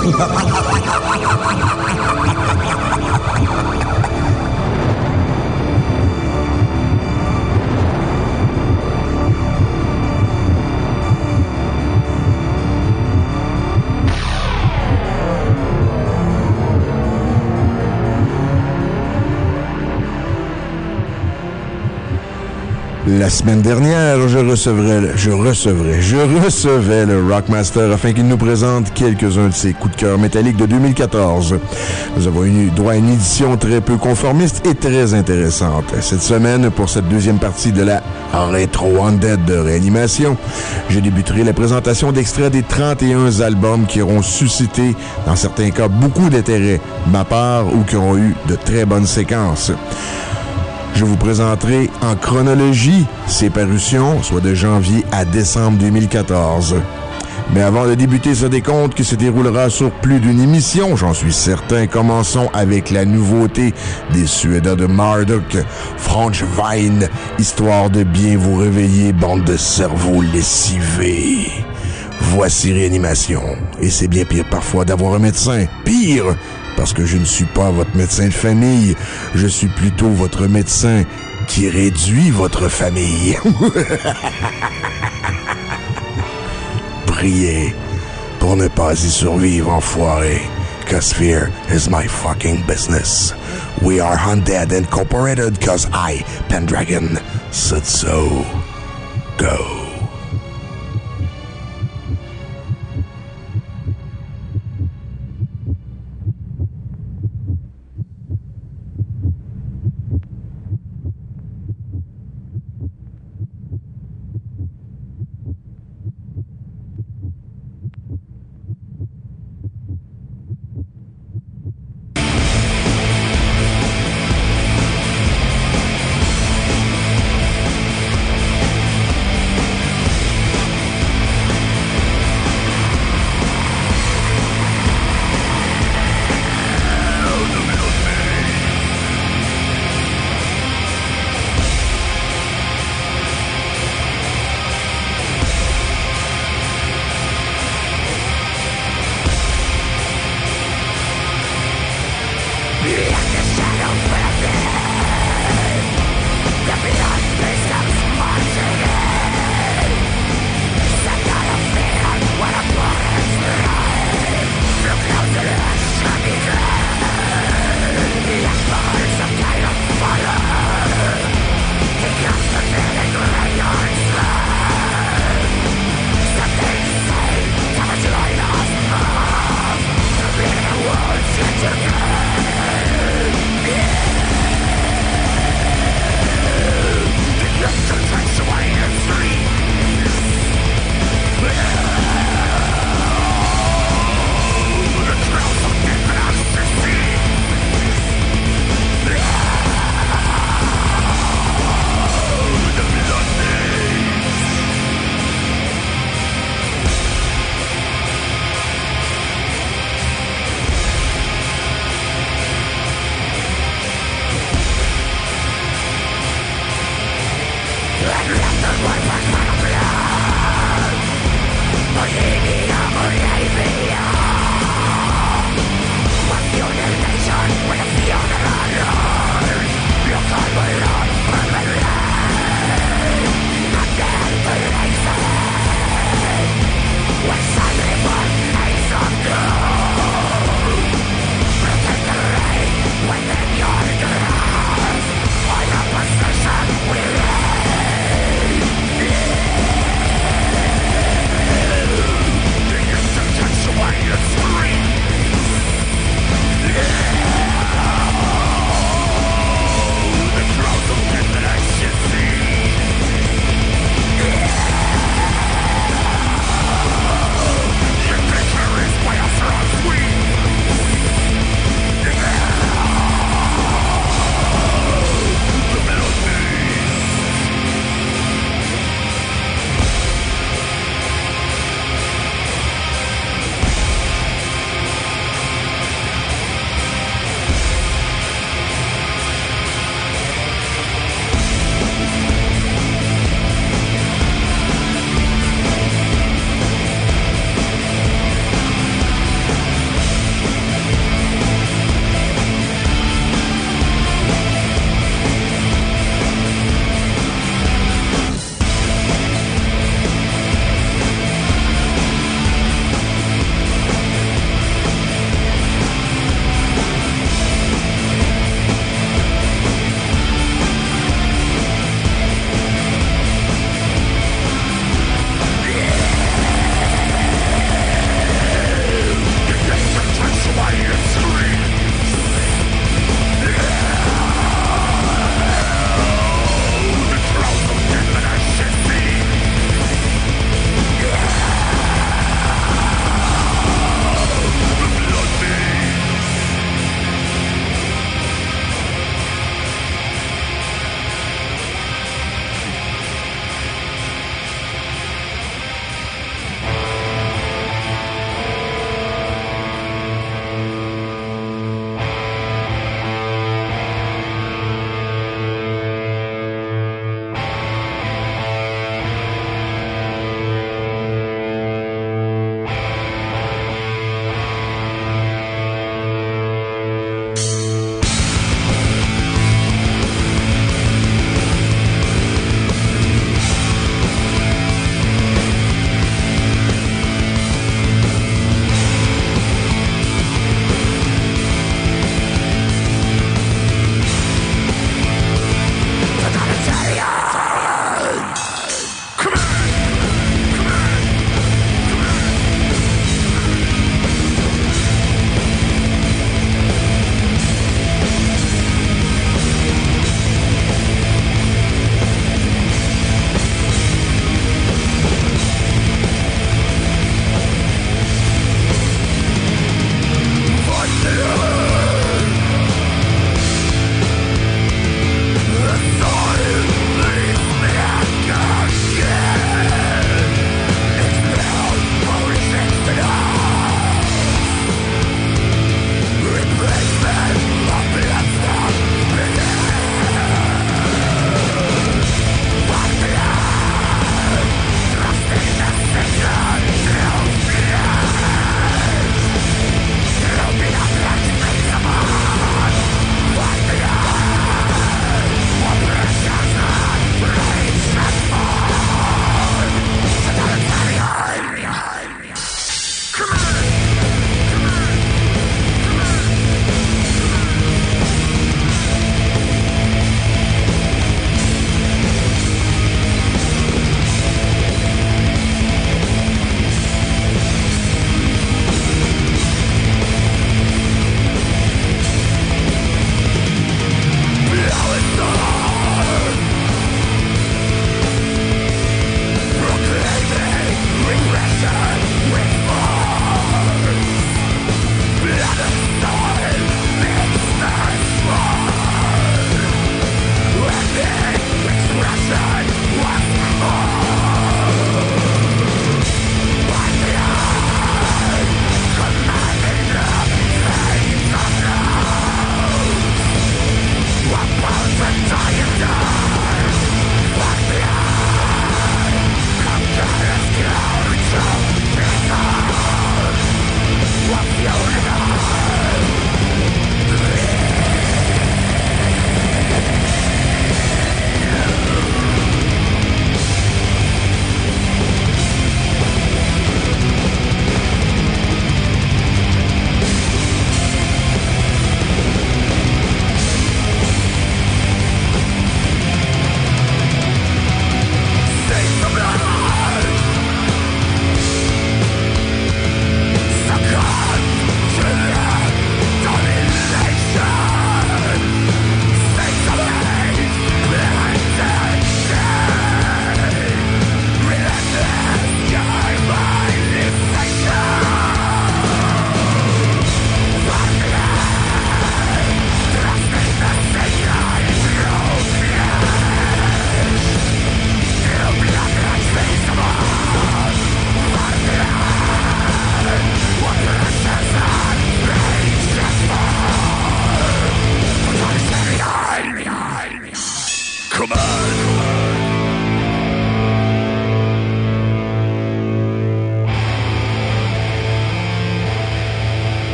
La semaine dernière, je recevais le Rockmaster afin qu'il nous présente quelques-uns de ses coups de cœur métalliques de 2014. Nous avons eu droit à une édition très peu conformiste et très intéressante. Cette semaine, pour cette deuxième partie de la Retro Undead de Réanimation, je débuterai la présentation d'extraits des 31 albums qui auront suscité, dans certains cas, beaucoup d'intérêt de ma part ou qui auront eu de très bonnes séquences. Je vous présenterai en chronologie ces parutions, soit de janvier à décembre 2014. Mais avant de débuter ce décompte qui se déroulera sur plus d'une émission, j'en suis certain, commençons avec la nouveauté des Suédois de Marduk, Franchvine, histoire de bien vous réveiller, bande de cerveaux lessivés. Voici Réanimation. Et c'est bien pire parfois d'avoir un médecin. Pire! Parce que je ne suis pas votre médecin de famille, je suis plutôt votre médecin qui réduit votre famille. Priez pour ne pas y survivre, enfoiré. Cause fear is my fucking business. We are Undead Incorporated cause I, Pendragon, said so. Go.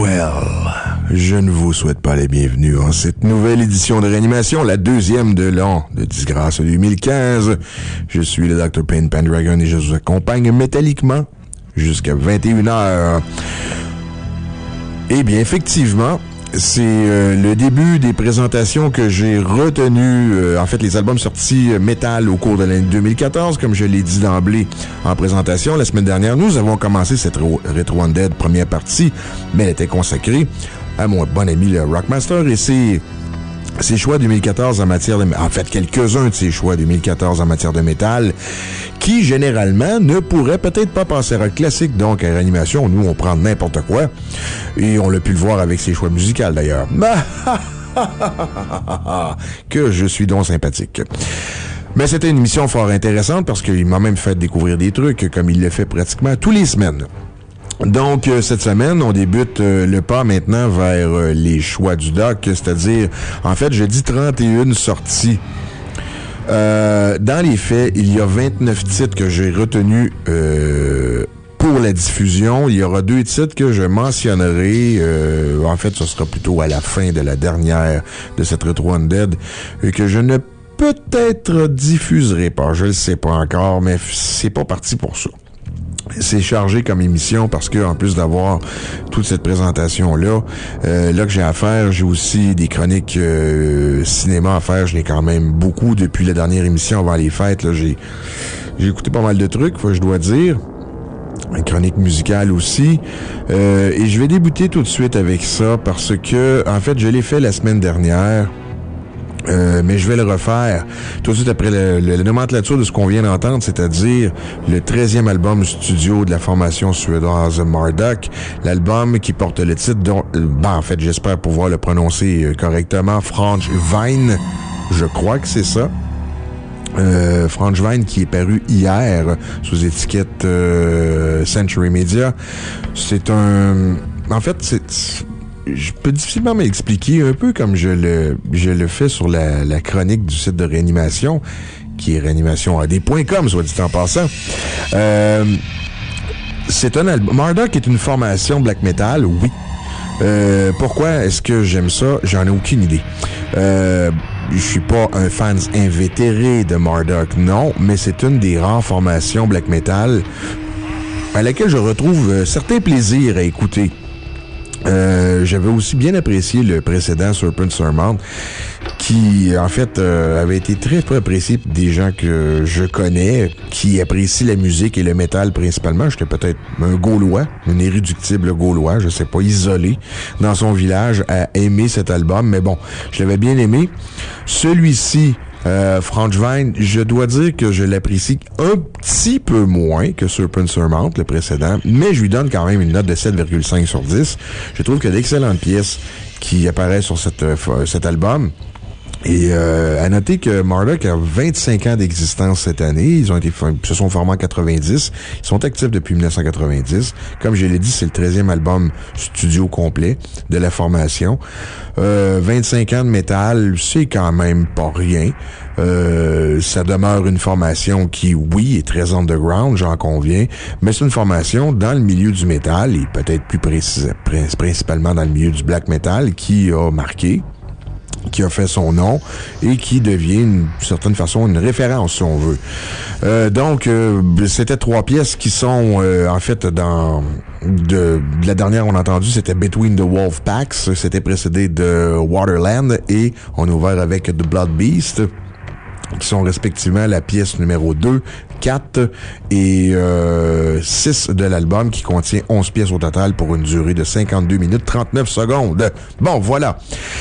Well, je ne vous souhaite pas la bienvenue en cette nouvelle édition de Réanimation, la deuxième de l'an de disgrâce 2015. Je suis le Dr. Payne Pendragon et je vous accompagne métalliquement jusqu'à 21h. Eh bien, effectivement, c'est le début des présentations que j'ai retenues, en fait, les albums sortis métal au cours de l'année 2014, comme je l'ai dit d'emblée en présentation. La semaine dernière, nous avons commencé cette Retro Undead première partie, mais elle était consacrée à mon bon ami le Rockmaster et ses choix 2014 en matière de... En fait, quelques-uns de ses choix 2014 en matière de métal qui, généralement, ne pourraient peut-être pas passer à classique. Donc, à Réanimation, nous, on prend n'importe quoi. Et on l'a pu le voir avec ses choix musicaux, d'ailleurs. Que je suis donc sympathique. Mais c'était une émission fort intéressante parce qu'il m'a même fait découvrir des trucs comme il le fait pratiquement tous les semaines. Donc, cette semaine, on débute le pas maintenant vers les choix du doc, c'est-à-dire, en fait, je dis 31 sorties. Dans les faits, il y a 29 titres que j'ai retenus pour la diffusion. Il y aura 2 titres que je mentionnerai. En fait, ce sera plutôt à la fin de la dernière de cette Retro Undead que je ne peut-être diffuserai pas. Je le sais pas encore, mais c'est pas parti pour ça. C'est chargé comme émission parce que en plus d'avoir toute cette présentation-là, là que j'ai à faire, j'ai aussi des chroniques cinéma à faire. Je n'ai quand même beaucoup depuis la dernière émission avant les fêtes. Là, j'ai écouté pas mal de trucs, je dois dire. Une chronique musicale aussi. Et je vais débuter tout de suite avec ça parce que, en fait, je l'ai fait la semaine dernière. Mais je vais le refaire tout de suite après la nomenclature de ce qu'on vient d'entendre, c'est-à-dire le 13e album studio de la formation suédoise Marduk, l'album qui porte le titre dont, en fait, j'espère pouvoir le prononcer correctement, Frangevin, je crois que c'est ça. Frangevin qui est paru hier sous étiquette Century Media. C'est un... En fait, je peux difficilement m'expliquer, un peu comme je le fais sur la chronique du site de Réanimation, qui est réanimationad.com, soit dit en passant. C'est un album. Marduk est une formation black metal, oui. Pourquoi est-ce que j'aime ça? J'en ai aucune idée. Je suis pas un fan invétéré de Marduk, non, mais c'est une des rares formations black metal à laquelle je retrouve certains plaisirs à écouter. J'avais aussi bien apprécié le précédent Serpent Surmount qui, en fait, avait été très peu apprécié par des gens que je connais, qui apprécient la musique et le métal principalement. J'étais peut-être un Gaulois, un irréductible Gaulois, je sais pas, isolé dans son village à aimer cet album, mais bon, je l'avais bien aimé. Celui-ci, Frangevin, je dois dire que je l'apprécie un petit peu moins que Serpent Surmount, le précédent, mais je lui donne quand même une note de 7,5 sur 10. Je trouve qu'il y a d'excellentes pièces qui apparaissent sur cet album. Et à noter que Marduk a 25 ans d'existence cette année. Ils se sont formés en 90. Ils sont actifs depuis 1990. Comme je l'ai dit, c'est le 13e album studio complet de la formation. 25 ans de métal, c'est quand même pas rien. Ça demeure une formation qui, oui, est très underground, j'en conviens, mais c'est une formation dans le milieu du métal et peut-être plus principalement dans le milieu du black metal qui a marqué, qui a fait son nom et qui devient d'une certaine façon une référence, si on veut. Donc, c'était 3 pièces qui sont, en fait, de la dernière on a entendu, c'était Between the Wolf Packs, c'était précédé de Waterland et on a ouvert avec The Blood Beast, qui sont respectivement la pièce numéro 2, 4 et 6 de l'album, qui contient 11 pièces au total pour une durée de 52 minutes 39 secondes. Bon, voilà.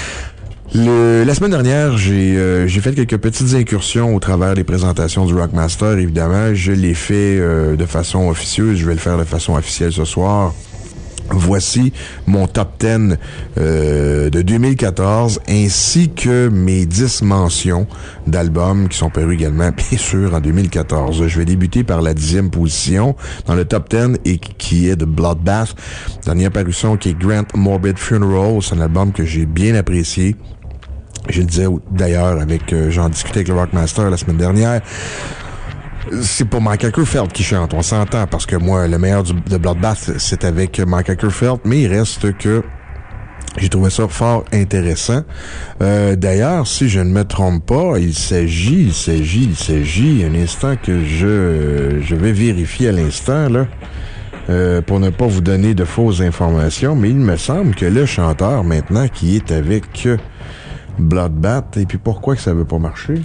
La semaine dernière, j'ai fait quelques petites incursions au travers des présentations du Rockmaster. Évidemment, je l'ai fait de façon officieuse. Je vais le faire de façon officielle ce soir. Voici mon top 10 de 2014, ainsi que mes 10 mentions d'albums qui sont parus également, bien sûr, en 2014. Je vais débuter par la 10e position dans le top 10 et qui est de Bloodbath. Dernière parution qui est Grant Morbid Funeral. C'est un album que j'ai bien apprécié. Je le disais d'ailleurs j'en discutais avec le Rockmaster la semaine dernière. c'est pas Mike Ackerfeld qui chante, on s'entend, parce que moi, le meilleur de Bloodbath, c'est avec Mike Ackerfeld, mais il reste que j'ai trouvé ça fort intéressant. D'ailleurs, si je ne me trompe pas, il s'agit, un instant que je vais vérifier à l'instant, là, pour ne pas vous donner de fausses informations, mais il me semble que le chanteur, maintenant, qui est avec Bloodbath, et puis pourquoi que ça veut pas marcher?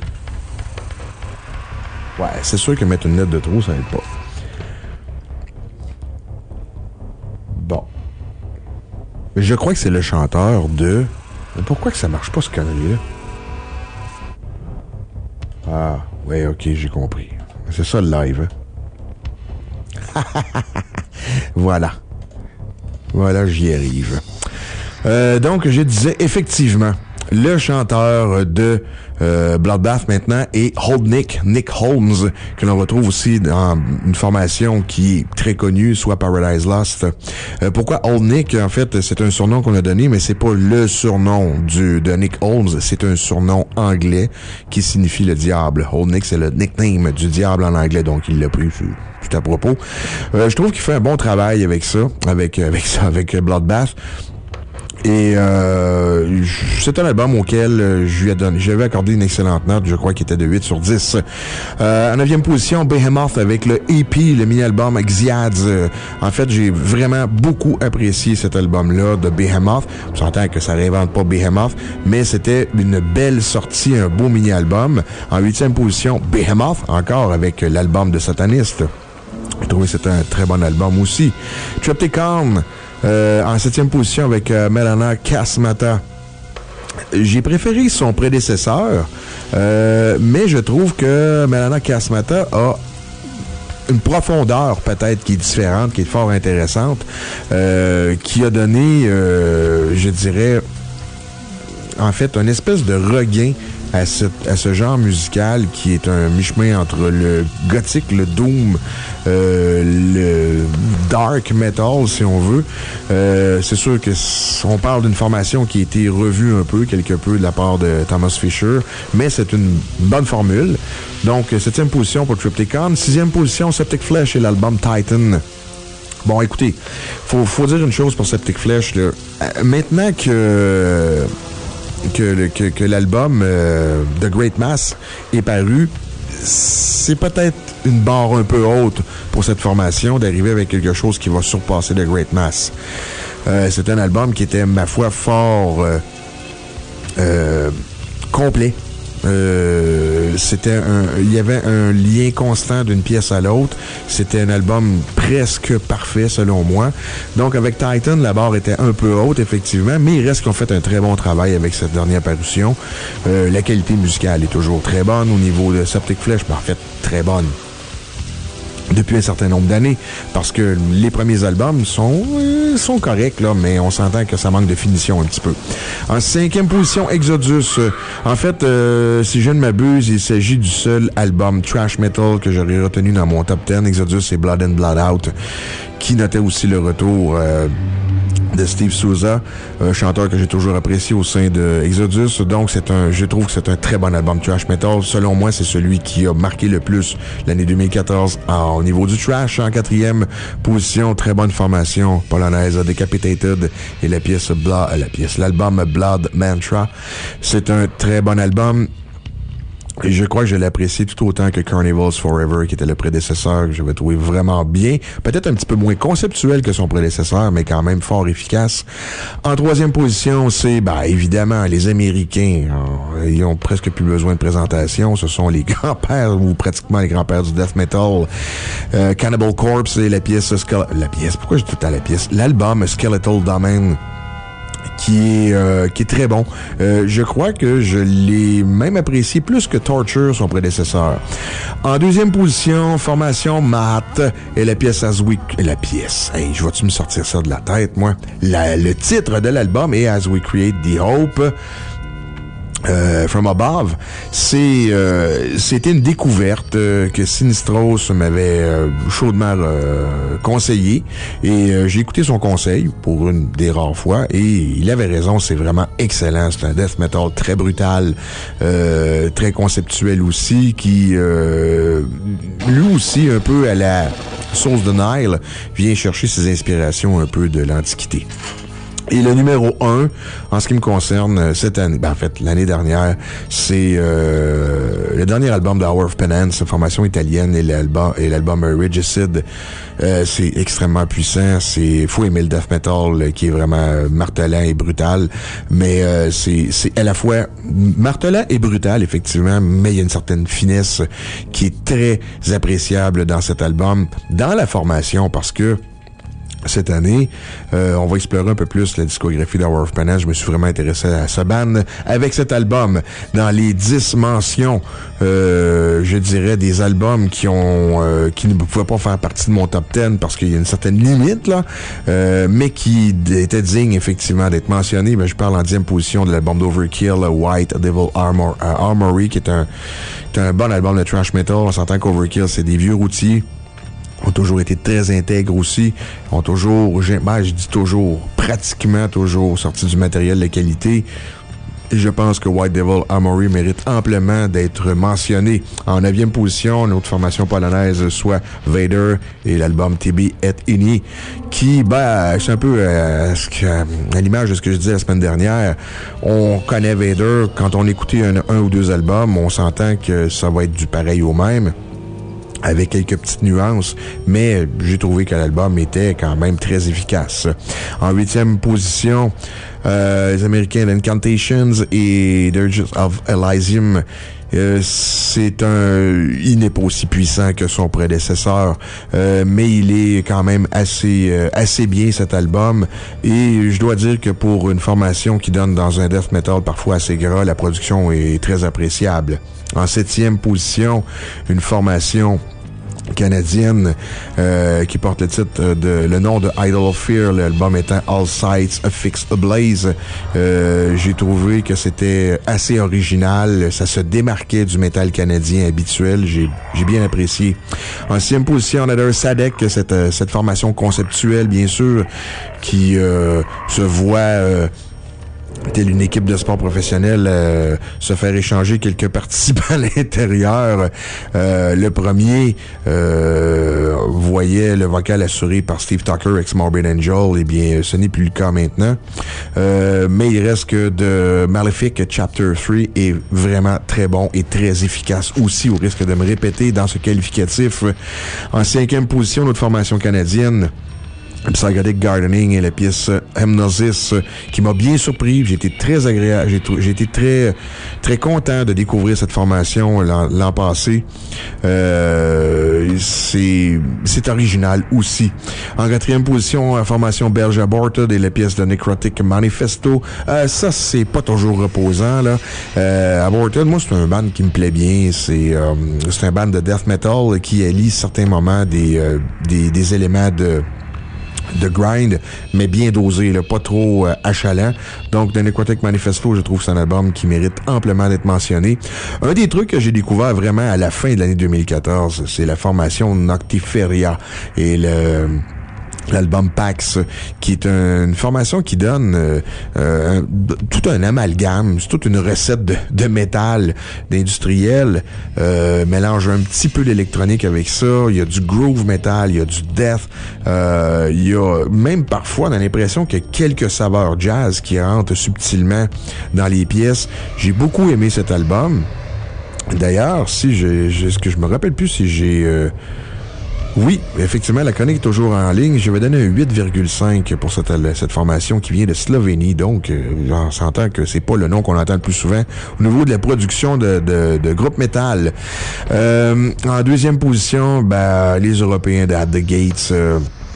Ouais, c'est sûr que mettre une lettre de trop, ça n'aide pas. Bon. Je crois que c'est le chanteur de... Mais pourquoi que ça marche pas, ce connerie-là? Ah, ouais, ok, j'ai compris. C'est ça, le live, hein? Voilà. Voilà, j'y arrive. Donc, je disais, effectivement, le chanteur de Bloodbath maintenant est Nick Holmes, que l'on retrouve aussi dans une formation qui est très connue, soit Paradise Lost. Pourquoi Old Nick? En fait, c'est un surnom qu'on a donné, mais c'est pas le surnom de Nick Holmes, c'est un surnom anglais qui signifie le diable. Old Nick, c'est le nickname du diable en anglais, donc il l'a pris, tout à propos. Je trouve qu'il fait un bon travail avec ça, avec Bloodbath. Et c'est un album auquel j'avais accordé une excellente note, je crois qu'il était de 8 sur 10. En 9e position, Behemoth avec le EP, le mini-album Xiads. En fait, j'ai vraiment beaucoup apprécié cet album-là de Behemoth. On s'entend que ça réinvente pas Behemoth, mais c'était une belle sortie, un beau mini-album. En 8e position, Behemoth, encore avec l'album de Satanist. J'ai trouvé que c'était un très bon album aussi. Triptychon, en 7e position avec Melana Kasmata. J'ai préféré son prédécesseur, mais je trouve que Melana Kasmata a une profondeur peut-être qui est différente, qui est fort intéressante, qui a donné, je dirais, en fait, une espèce de regain à ce genre musical qui est un mi-chemin entre le gothique, le doom, le dark metal, si on veut. C'est sûr que on parle d'une formation qui a été revue un peu, quelque peu de la part de Thomas Fisher, mais c'est une bonne formule. Donc, 7e position pour Triptychon. 6e position, Septic Flesh et l'album Titan. Bon, écoutez, faut dire une chose pour Septic Flesh, là. Maintenant que l'album The Great Mass est paru, c'est peut-être une barre un peu haute pour cette formation d'arriver avec quelque chose qui va surpasser The Great Mass. C'est un album qui était, ma foi, fort complet. Il y avait un lien constant d'une pièce à l'autre. C'était un album presque parfait, selon moi. Donc, avec Titan, la barre était un peu haute, effectivement, mais il reste qu'on fait un très bon travail avec cette dernière parution. La qualité musicale est toujours très bonne au niveau de Septic Flesh, mais en fait, très bonne depuis un certain nombre d'années, parce que les premiers albums sont corrects, là, mais on s'entend que ça manque de finition un petit peu. En 5e position, Exodus. En fait, si je ne m'abuse, il s'agit du seul album thrash metal que j'aurais retenu dans mon top 10. Exodus et Blood in, Blood Out, qui notait aussi le retour de Steve Souza, un chanteur que j'ai toujours apprécié au sein de Exodus. Donc, je trouve que c'est un très bon album thrash metal. Selon moi, c'est celui qui a marqué le plus l'année 2014 au niveau du thrash. En 4e position, très bonne formation polonaise, Decapitated et l'album Blood Mantra. C'est un très bon album. Et je crois que je l'ai apprécié tout autant que Carnivals Forever, qui était le prédécesseur, que je vais trouver vraiment bien. Peut-être un petit peu moins conceptuel que son prédécesseur, mais quand même fort efficace. En 3e position, c'est, évidemment, les Américains. Ils ont presque plus besoin de présentation. Ce sont les grands-pères, ou pratiquement les grands-pères du death metal. Cannibal Corpse et pourquoi j'ai tout à la pièce? L'album Skeletal Domain, qui est très bon. Je crois que je l'ai même apprécié plus que Torture, son prédécesseur. En 2e position, formation Matt et la pièce As We... je vais-tu me sortir ça de la tête, moi? Le titre de l'album est As We Create the Hope. From Above, c'était une découverte que Sinistros m'avait chaudement conseillé et j'ai écouté son conseil pour une des rares fois et il avait raison, c'est vraiment excellent. C'est un death metal très brutal, très conceptuel aussi, qui lui aussi, un peu à la Souls the Nile, vient chercher ses inspirations un peu de l'Antiquité. Et le numéro 1, en ce qui me concerne, cette année, en fait, l'année dernière, c'est le dernier album de Hour of Penance, formation italienne, et l'album Regicide. C'est extrêmement puissant. Faut aimer le death metal qui est vraiment martelant et brutal. Mais c'est à la fois martelant et brutal, effectivement, mais il y a une certaine finesse qui est très appréciable dans cet album, dans la formation, parce que cette année, on va explorer un peu plus la discographie d'Hour of Penance. Je me suis vraiment intéressé à ce band avec cet album. Dans les 10 mentions, je dirais, des albums qui ne pouvaient pas faire partie de mon top 10 parce qu'il y a une certaine limite, là, mais qui étaient dignes, effectivement, d'être mentionnés. Je parle en 10e position de l'album d'Overkill, White Devil Armory, qui est un bon album de thrash metal. On s'entend qu'Overkill, c'est des vieux routiers. Ont toujours été très intègres aussi, ont toujours, je dis toujours, pratiquement toujours sorti du matériel de qualité. Et je pense que White Devil Armory mérite amplement d'être mentionné. En 9e position, une autre formation polonaise, soit Vader et l'album TB et Ini, qui, c'est un peu à l'image de ce que je disais la semaine dernière. On connaît Vader, quand on écoutait un ou deux albums, on s'entend que ça va être du pareil au même, avec quelques petites nuances, mais j'ai trouvé que l'album était quand même très efficace. En 8e position, les Américains Incantations et Dirges of Elysium. Il n'est pas aussi puissant que son prédécesseur, mais il est quand même assez bien, cet album. Et je dois dire que pour une formation qui donne dans un death metal parfois assez gras, la production est très appréciable. En 7e position, une formation canadienne qui porte le nom de Idol of Fear, l'album étant All Sights Affixed Ablaze. J'ai trouvé que c'était assez original, ça se démarquait du métal canadien habituel, j'ai bien apprécié. En 6e position, Another Sadek, cette formation conceptuelle, bien sûr, qui se voit telle une équipe de sport professionnel se faire échanger quelques participants à l'intérieur. Le premier voyait le vocal assuré par Steve Tucker, ex-Morbid Angel. Eh bien, ce n'est plus le cas maintenant. Mais il reste que de Malefic Chapter 3 est vraiment très bon et très efficace aussi, au risque de me répéter dans ce qualificatif. En 5e position, notre formation canadienne, Psychedelic Gardening et la pièce Hypnosis, qui m'a bien surpris. J'ai été très agréable. J'ai été très, très content de découvrir cette formation l'an passé. C'est original aussi. En 4e position, la formation belge Aborted et la pièce de Necrotic Manifesto. Ça, c'est pas toujours reposant, là. Aborted, moi, c'est un band qui me plaît bien. C'est un band de death metal qui allie certains moments des éléments de grind, mais bien dosé, là, pas trop achalant. Donc, The Necrotic Manifesto, je trouve que c'est un album qui mérite amplement d'être mentionné. Un des trucs que j'ai découvert vraiment à la fin de l'année 2014, c'est la formation Noctiferia et l'album Pax, qui est une formation qui donne tout un amalgame, c'est toute une recette de métal, d'industriel, mélange un petit peu l'électronique avec ça, il y a du groove metal, il y a du death, il y a même parfois, on a l'impression qu'il y a quelques saveurs jazz qui rentrent subtilement dans les pièces. J'ai beaucoup aimé cet album. D'ailleurs, ce que je me rappelle plus si j'ai... Oui, effectivement, la chronique est toujours en ligne. Je vais donner un 8,5 pour cette formation qui vient de Slovénie. Donc, on s'entend que c'est pas le nom qu'on entend le plus souvent au niveau de la production de groupe métal. En 2e position, les Européens de At The Gates,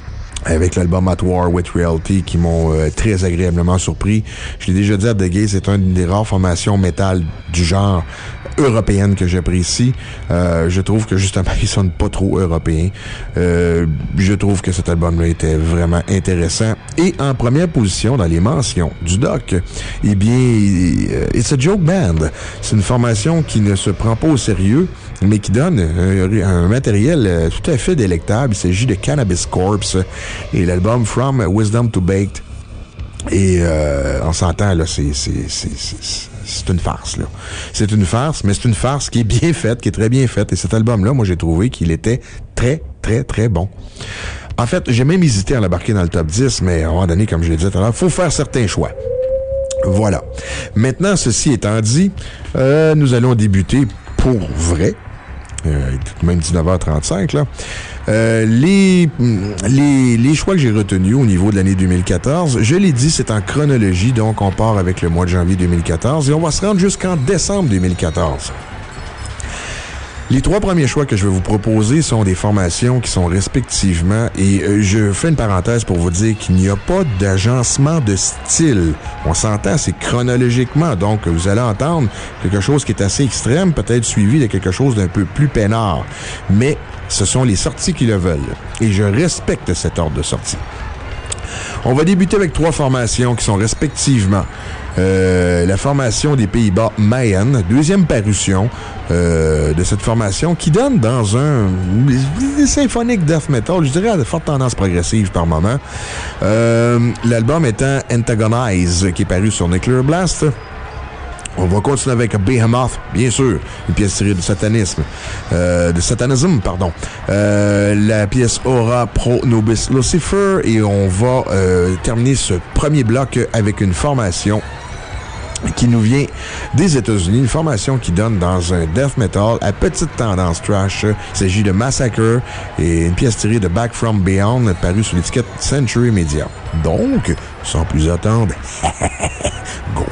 avec l'album At War with Reality qui m'ont très agréablement surpris. Je l'ai déjà dit à The Gay, c'est une des rares formations métal du genre européenne que j'apprécie. Je trouve que justement, ils sonnent pas trop européens. Je trouve que cet album-là était vraiment intéressant. Et en première position dans les mentions du doc, eh bien, It's a Joke Band. C'est une formation qui ne se prend pas au sérieux, mais qui donne un matériel tout à fait délectable. Il s'agit de Cannabis Corpse et l'album From Wisdom to Baked. Et on s'entend, là, c'est une farce, là. C'est une farce, mais c'est une farce qui est bien faite, qui est très bien faite. Et cet album-là, moi, j'ai trouvé qu'il était très, très, très bon. En fait, j'ai même hésité à l'embarquer dans le top 10, mais à un moment donné, comme je l'ai dit tout à l'heure, il faut faire certains choix. Voilà. Maintenant, ceci étant dit, nous allons débuter pour vrai. Même 19h35, là. Les choix que j'ai retenus au niveau de l'année 2014, je l'ai dit, c'est en chronologie, donc on part avec le mois de janvier 2014 et on va se rendre jusqu'en décembre 2014. Les trois premiers choix que je vais vous proposer sont des formations qui sont respectivement, et je fais une parenthèse pour vous dire qu'il n'y a pas d'agencement de style. On s'entend, c'est chronologiquement, donc vous allez entendre quelque chose qui est assez extrême, peut-être suivi de quelque chose d'un peu plus peinard. Mais ce sont les sorties qui le veulent, et je respecte cet ordre de sortie. On va débuter avec trois formations qui sont respectivement la formation des Pays-Bas Mayhem, deuxième parution de cette formation qui donne dans un symphonique death metal, je dirais à de forte tendance progressive par moment. L'album étant Antagonize, qui est paru sur Nuclear Blast. On va continuer avec Behemoth, bien sûr, une pièce tirée du satanisme. La pièce Aura Pro Nobis Lucifer, et on va terminer ce premier bloc avec une formation qui nous vient des États-Unis, une formation qui donne dans un death metal à petite tendance trash. Il s'agit de Massacre et une pièce tirée de Back From Beyond, parue sur l'étiquette Century Media. Donc, sans plus attendre, go!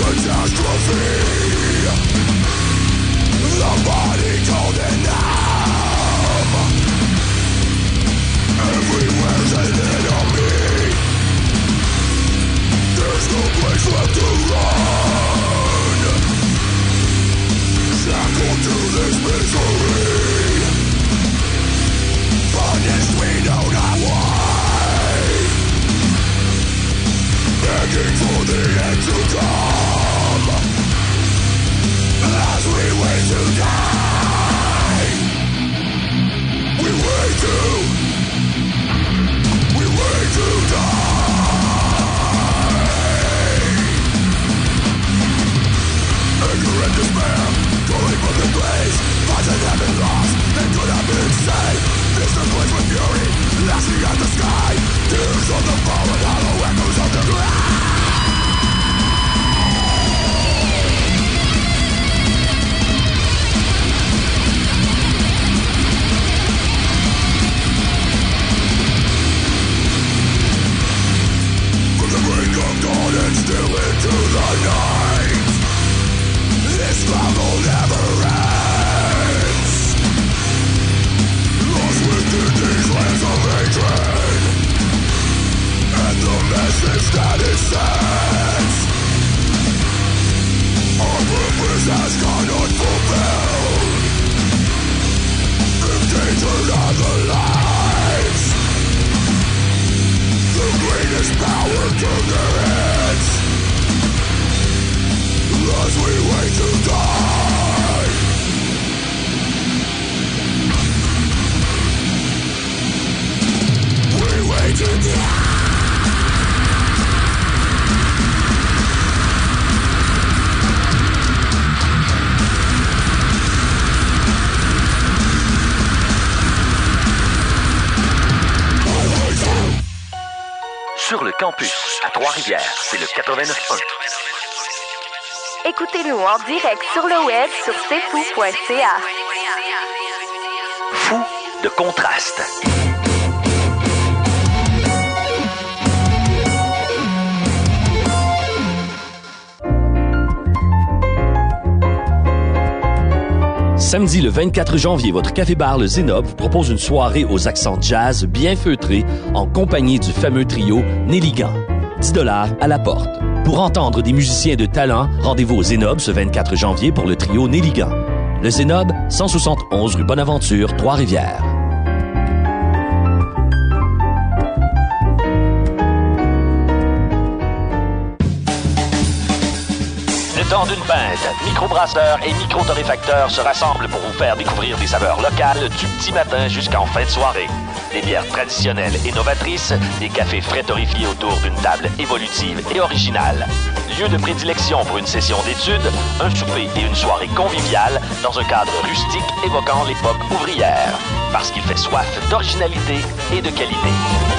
Sur le campus, à Trois-Rivières, c'est le 89.1. Écoutez-nous en direct sur le web sur cfou.ca. Fou de contraste. Samedi le 24 janvier, votre café-bar Le Zénob vous propose une soirée aux accents jazz bien feutrés en compagnie du fameux trio Nelligan. 10$ à la porte. Pour entendre des musiciens de talent, rendez-vous au Zénob ce 24 janvier pour le trio Nelligan. Le Zénob, 171 rue Bonaventure, Trois-Rivières. Le temps d'une pinte, microbrasseurs et micro-torréfacteurs se rassemblent pour vous faire découvrir des saveurs locales du petit matin jusqu'en fin de soirée. Des bières traditionnelles et novatrices, des cafés frais torréfiés autour d'une table évolutive et originale. Lieu de prédilection pour une session d'études, un souper et une soirée conviviale dans un cadre rustique évoquant l'époque ouvrière. Parce qu'il fait soif d'originalité et de qualité.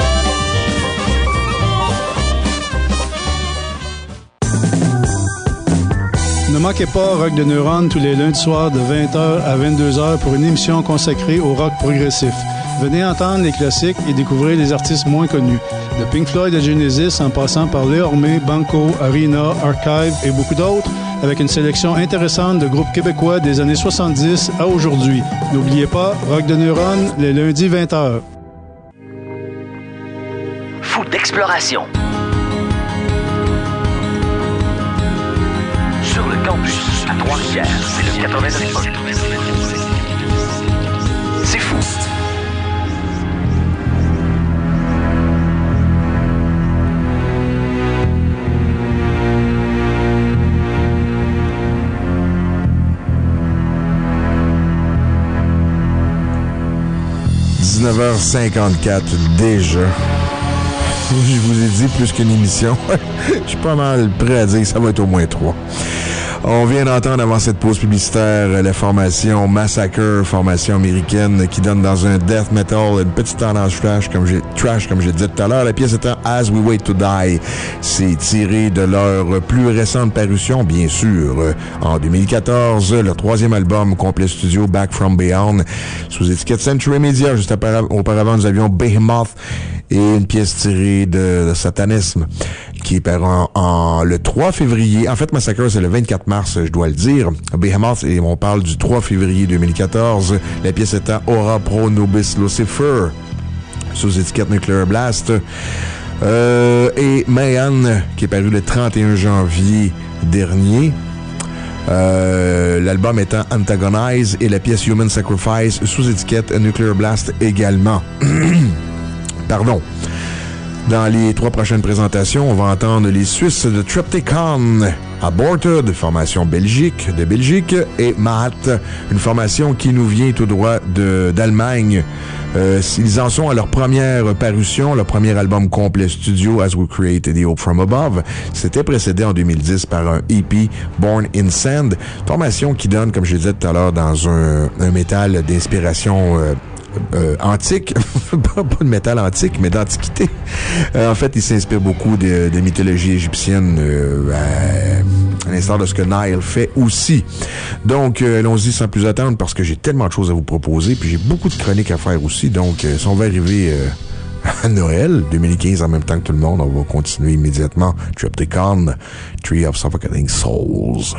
Ne manquez pas Rock de Neurones tous les lundis soirs de 20h à 22h pour une émission consacrée au rock progressif. Venez entendre les classiques et découvrir les artistes moins connus. De Pink Floyd à Genesis en passant par Les Ormé, Banco, Arena, Archive et beaucoup d'autres, avec une sélection intéressante de groupes québécois des années 70 à aujourd'hui. N'oubliez pas, Rock de Neurones, les lundis 20h. Fou d'exploration. Sur le campus, à Trois-Rivières, c'est le 89.1. C'est fou. « 19h54 déjà. Je vous ai dit plus qu'une émission. Je suis pas mal prêt à dire que ça va être au moins 3. On vient d'entendre avant cette pause publicitaire la formation Massacre, formation américaine qui donne dans un death metal une petite tendance trash comme j'ai dit tout à l'heure. La pièce étant As We Wait to Die. C'est tiré de leur plus récente parution, bien sûr, en 2014, leur troisième album complet studio Back From Beyond sous étiquette Century Media. Juste auparavant, nous avions Behemoth et une pièce tirée de Satanisme. qui est paru le 3 février. En fait, Massacre, c'est le 24 mars, je dois le dire. Behemoth, et on parle du 3 février 2014. La pièce étant Ora Pro Nobis Lucifer, sous étiquette Nuclear Blast. Et Mayan, qui est paru le 31 janvier dernier. L'album étant Antagonize et la pièce Human Sacrifice sous étiquette Nuclear Blast également. Pardon. Dans les 3 prochaines présentations, on va entendre les Suisses de Triptychon, Aborted, formation de Belgique, et Maat, une formation qui nous vient tout droit d'Allemagne. Ils en sont à leur première parution, leur premier album complet studio, As We Create the Hope From Above. C'était précédé en 2010 par un EP, Born in Sand, formation qui donne, comme je le disais tout à l'heure, dans un métal d'inspiration antique, pas de métal antique, mais d'antiquité. En fait, il s'inspire beaucoup de mythologie égyptienne, à l'instar de ce que Nile fait aussi. Donc, allons-y sans plus attendre, parce que j'ai tellement de choses à vous proposer, puis j'ai beaucoup de chroniques à faire aussi. Donc, si on va arriver à Noël 2015 en même temps que tout le monde, on va continuer immédiatement. Triptychon, Tree of Suffocating Souls.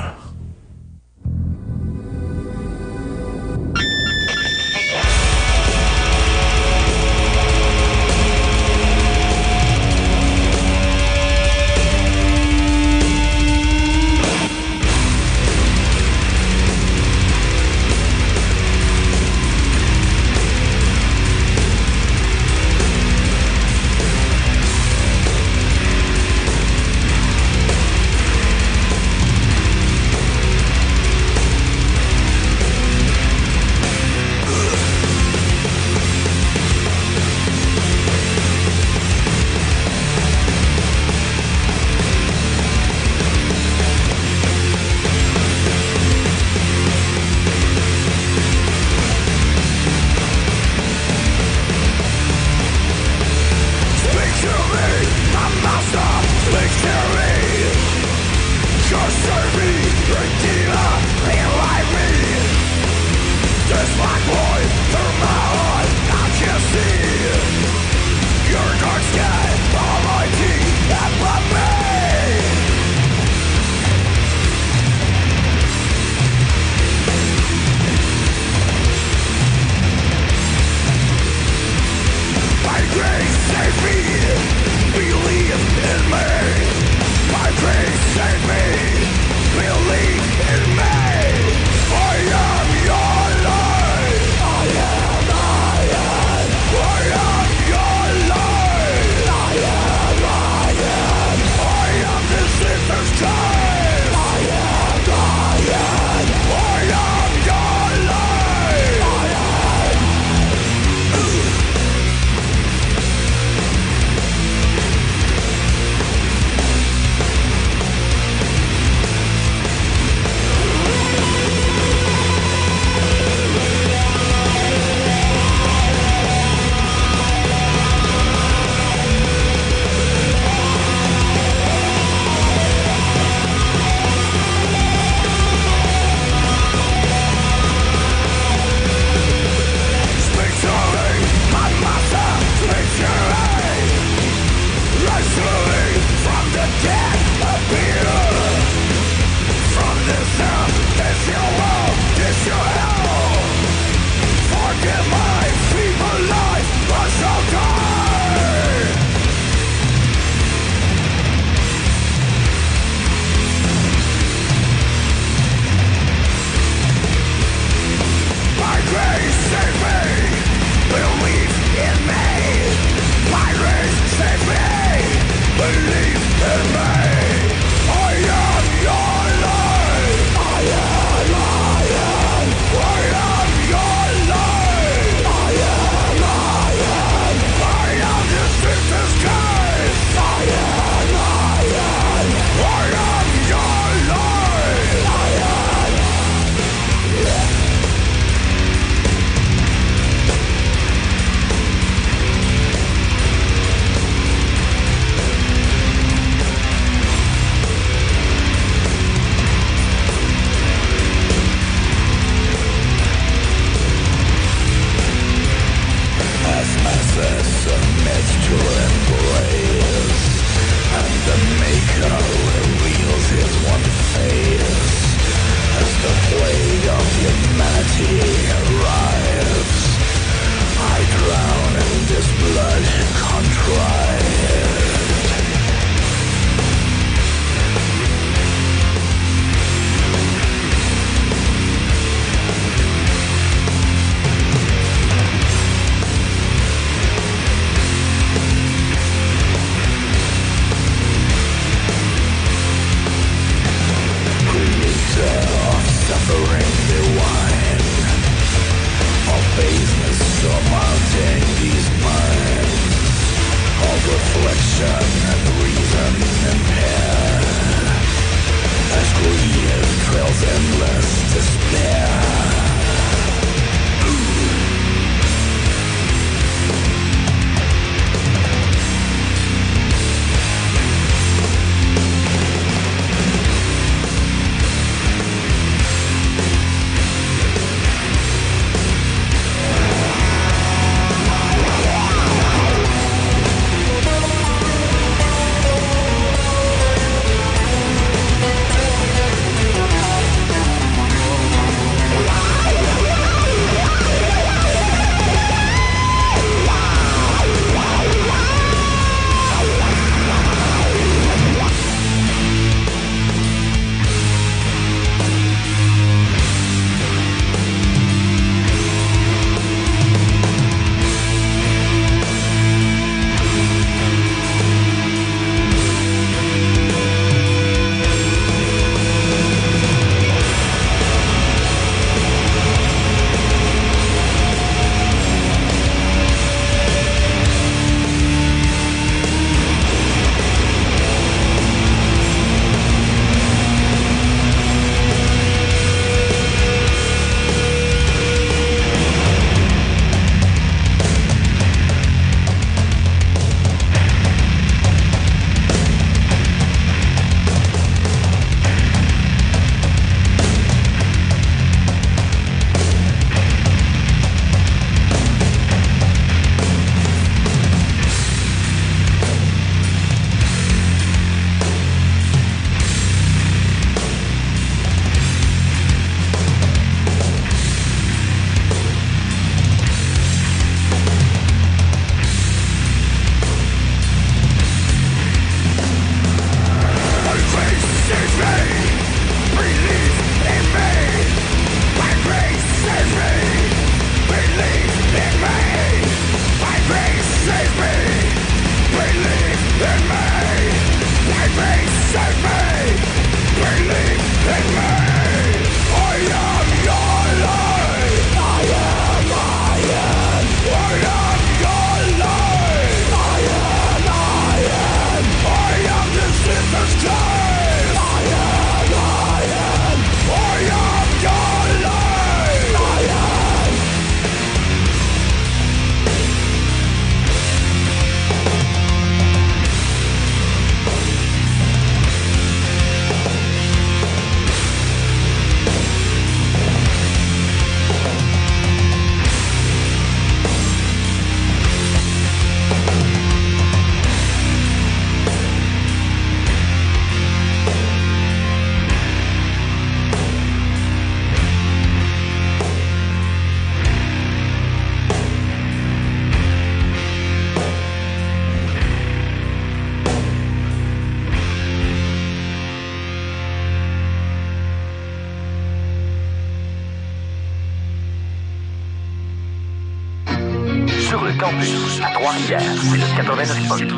campus à Trois-Rivières, c'est le 89.1.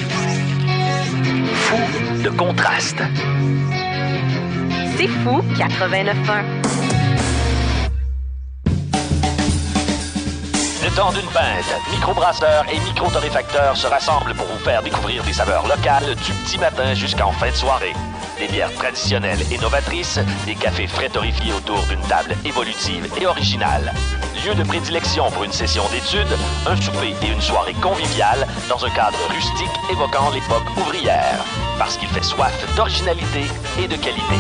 Fou de contraste. C'est fou, 89.1. Le temps d'une pinte, microbrasseurs et micro-torréfacteurs se rassemblent pour vous faire découvrir des saveurs locales du petit matin jusqu'en fin de soirée. Des bières traditionnelles et novatrices, des cafés frais torréfiés autour d'une table évolutive et originale. Lieu de prédilection pour une session d'études, un souper et une soirée conviviale dans un cadre rustique évoquant l'époque ouvrière. Parce qu'il fait soif d'originalité et de qualité.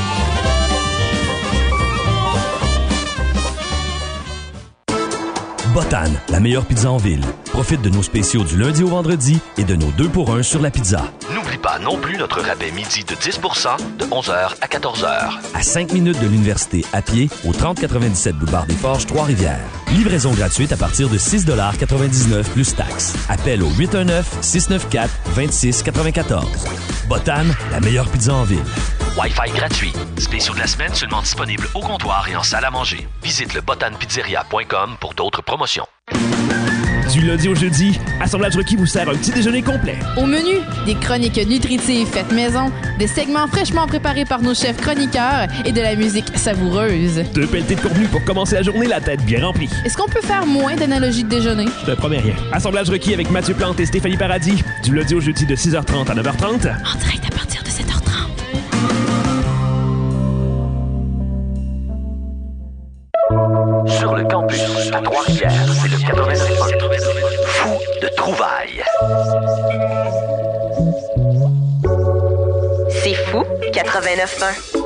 Botan, la meilleure pizza en ville. Profite de nos spéciaux du lundi au vendredi et de nos 2 pour 1 sur la pizza. N'oublie pas non plus notre rabais midi de 10% de 11h à 14h. À 5 minutes de l'université à pied, au 3097 boulevard des Forges, Trois-Rivières. Livraison gratuite à partir de 6,99$ plus taxes. Appel au 819-694-2694. Botan, la meilleure pizza en ville. Wi-Fi gratuit. Spéciaux de la semaine seulement disponibles au comptoir et en salle à manger. Visite le botanpizzeria.com pour d'autres promotions. Du lundi au jeudi, Assemblage Requis vous sert un petit déjeuner complet. Au menu, des chroniques nutritives faites maison, des segments fraîchement préparés par nos chefs chroniqueurs et de la musique savoureuse. 2 pelletés de contenu pour commencer la journée la tête bien remplie. Est-ce qu'on peut faire moins d'analogies de déjeuner? Je te promets rien. Assemblage Requis avec Mathieu Plante et Stéphanie Paradis. Du lundi au jeudi de 6h30 à 9h30. En direct à partir de 7h30. trouvailles. C'est fou, 89.1.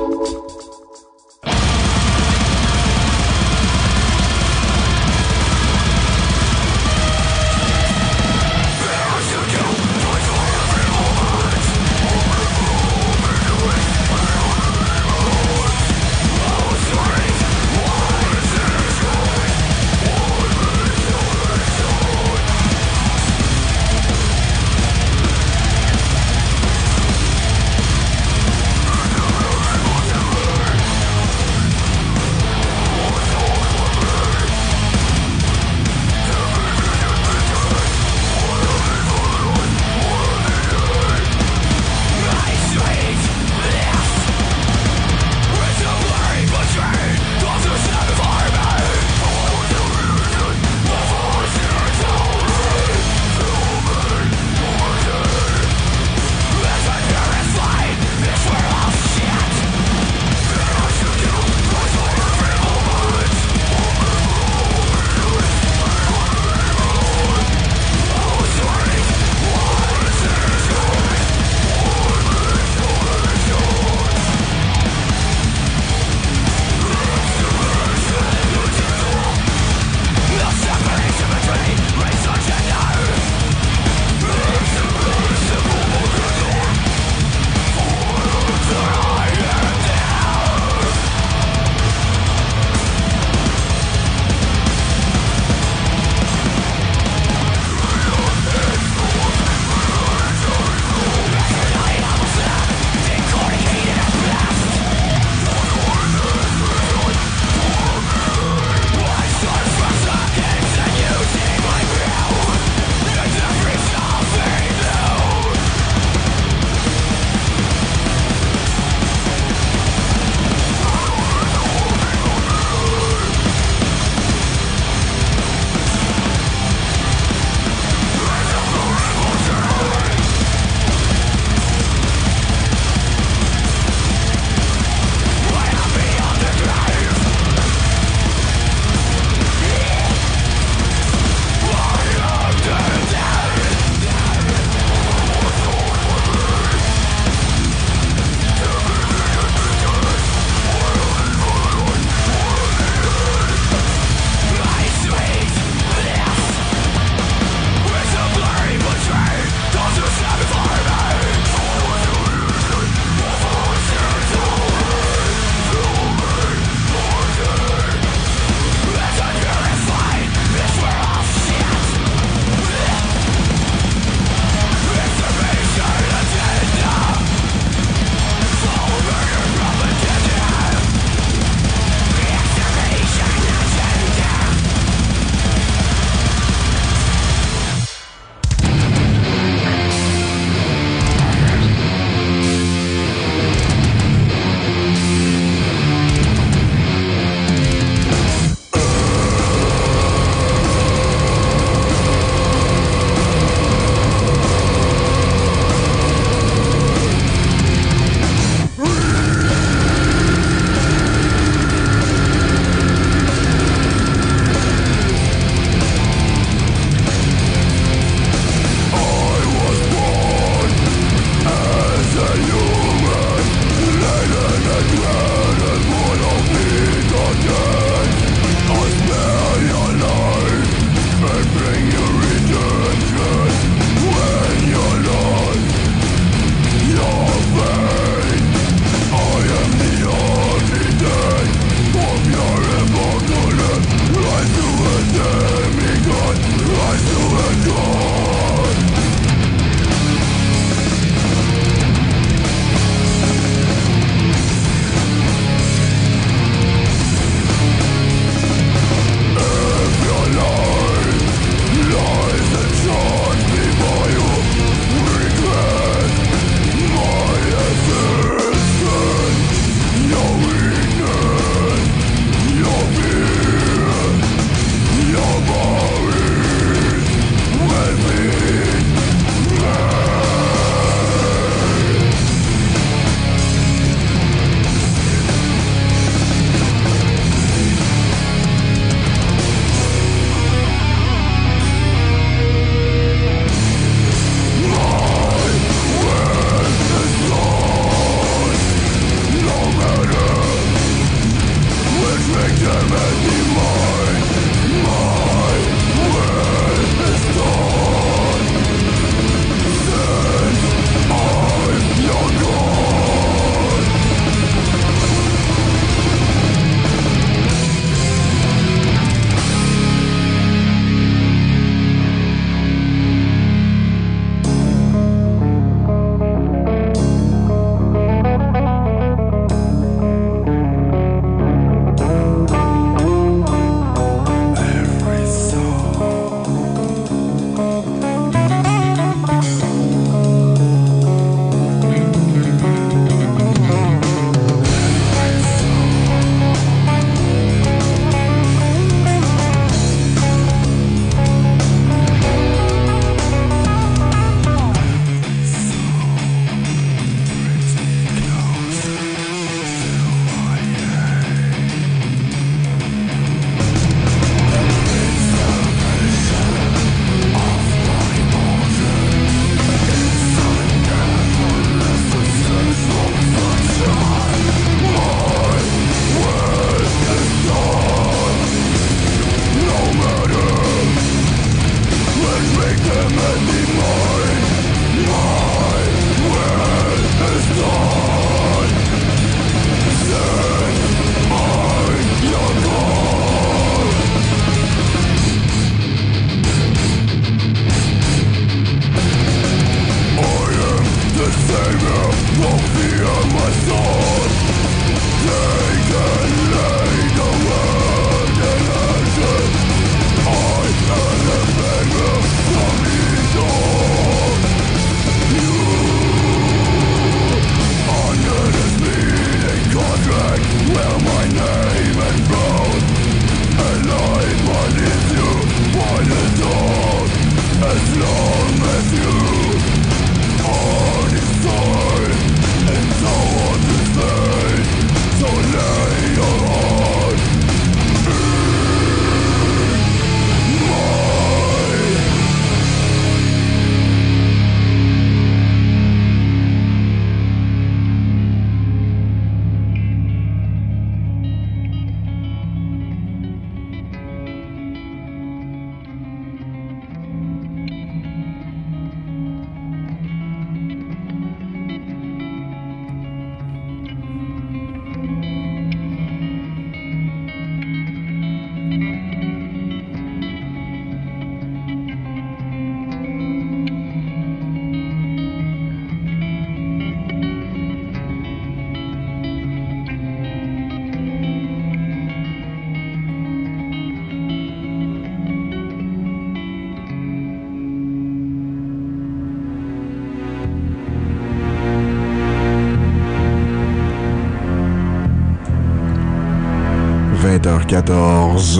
20h14.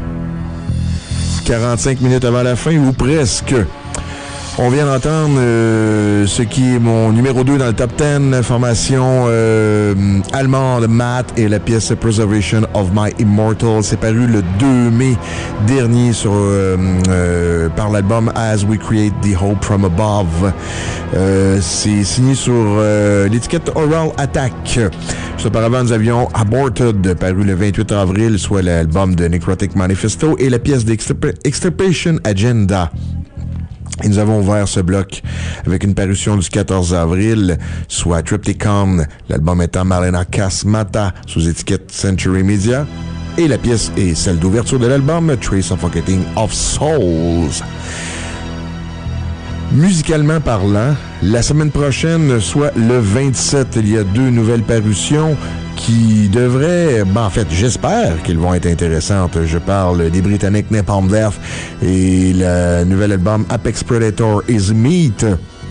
45 minutes avant la fin, ou presque. On vient d'entendre ce qui est mon numéro 2 dans le top 10, formation allemande Matt et la pièce Preservation of My Immortal. C'est paru le 2 mai dernier par l'album As We Create the Hope from Above. C'est signé sur l'étiquette Oral Attack. Juste auparavant, nous avions Aborted, paru le 28 avril, soit l'album de Necrotic Manifesto, et la pièce d'Extirpation Agenda. Et nous avons ouvert ce bloc avec une parution du 14 avril, soit Triptychon, l'album étant Marlena Kasmata, sous étiquette Century Media, et la pièce est celle d'ouverture de l'album, Trace Suffocating of Souls. Musicalement parlant, la semaine prochaine, soit le 27, il y a 2 nouvelles parutions qui devraient, en fait, j'espère qu'elles vont être intéressantes. Je parle des Britanniques Napalm Death et le nouvel album Apex Predator is Meat.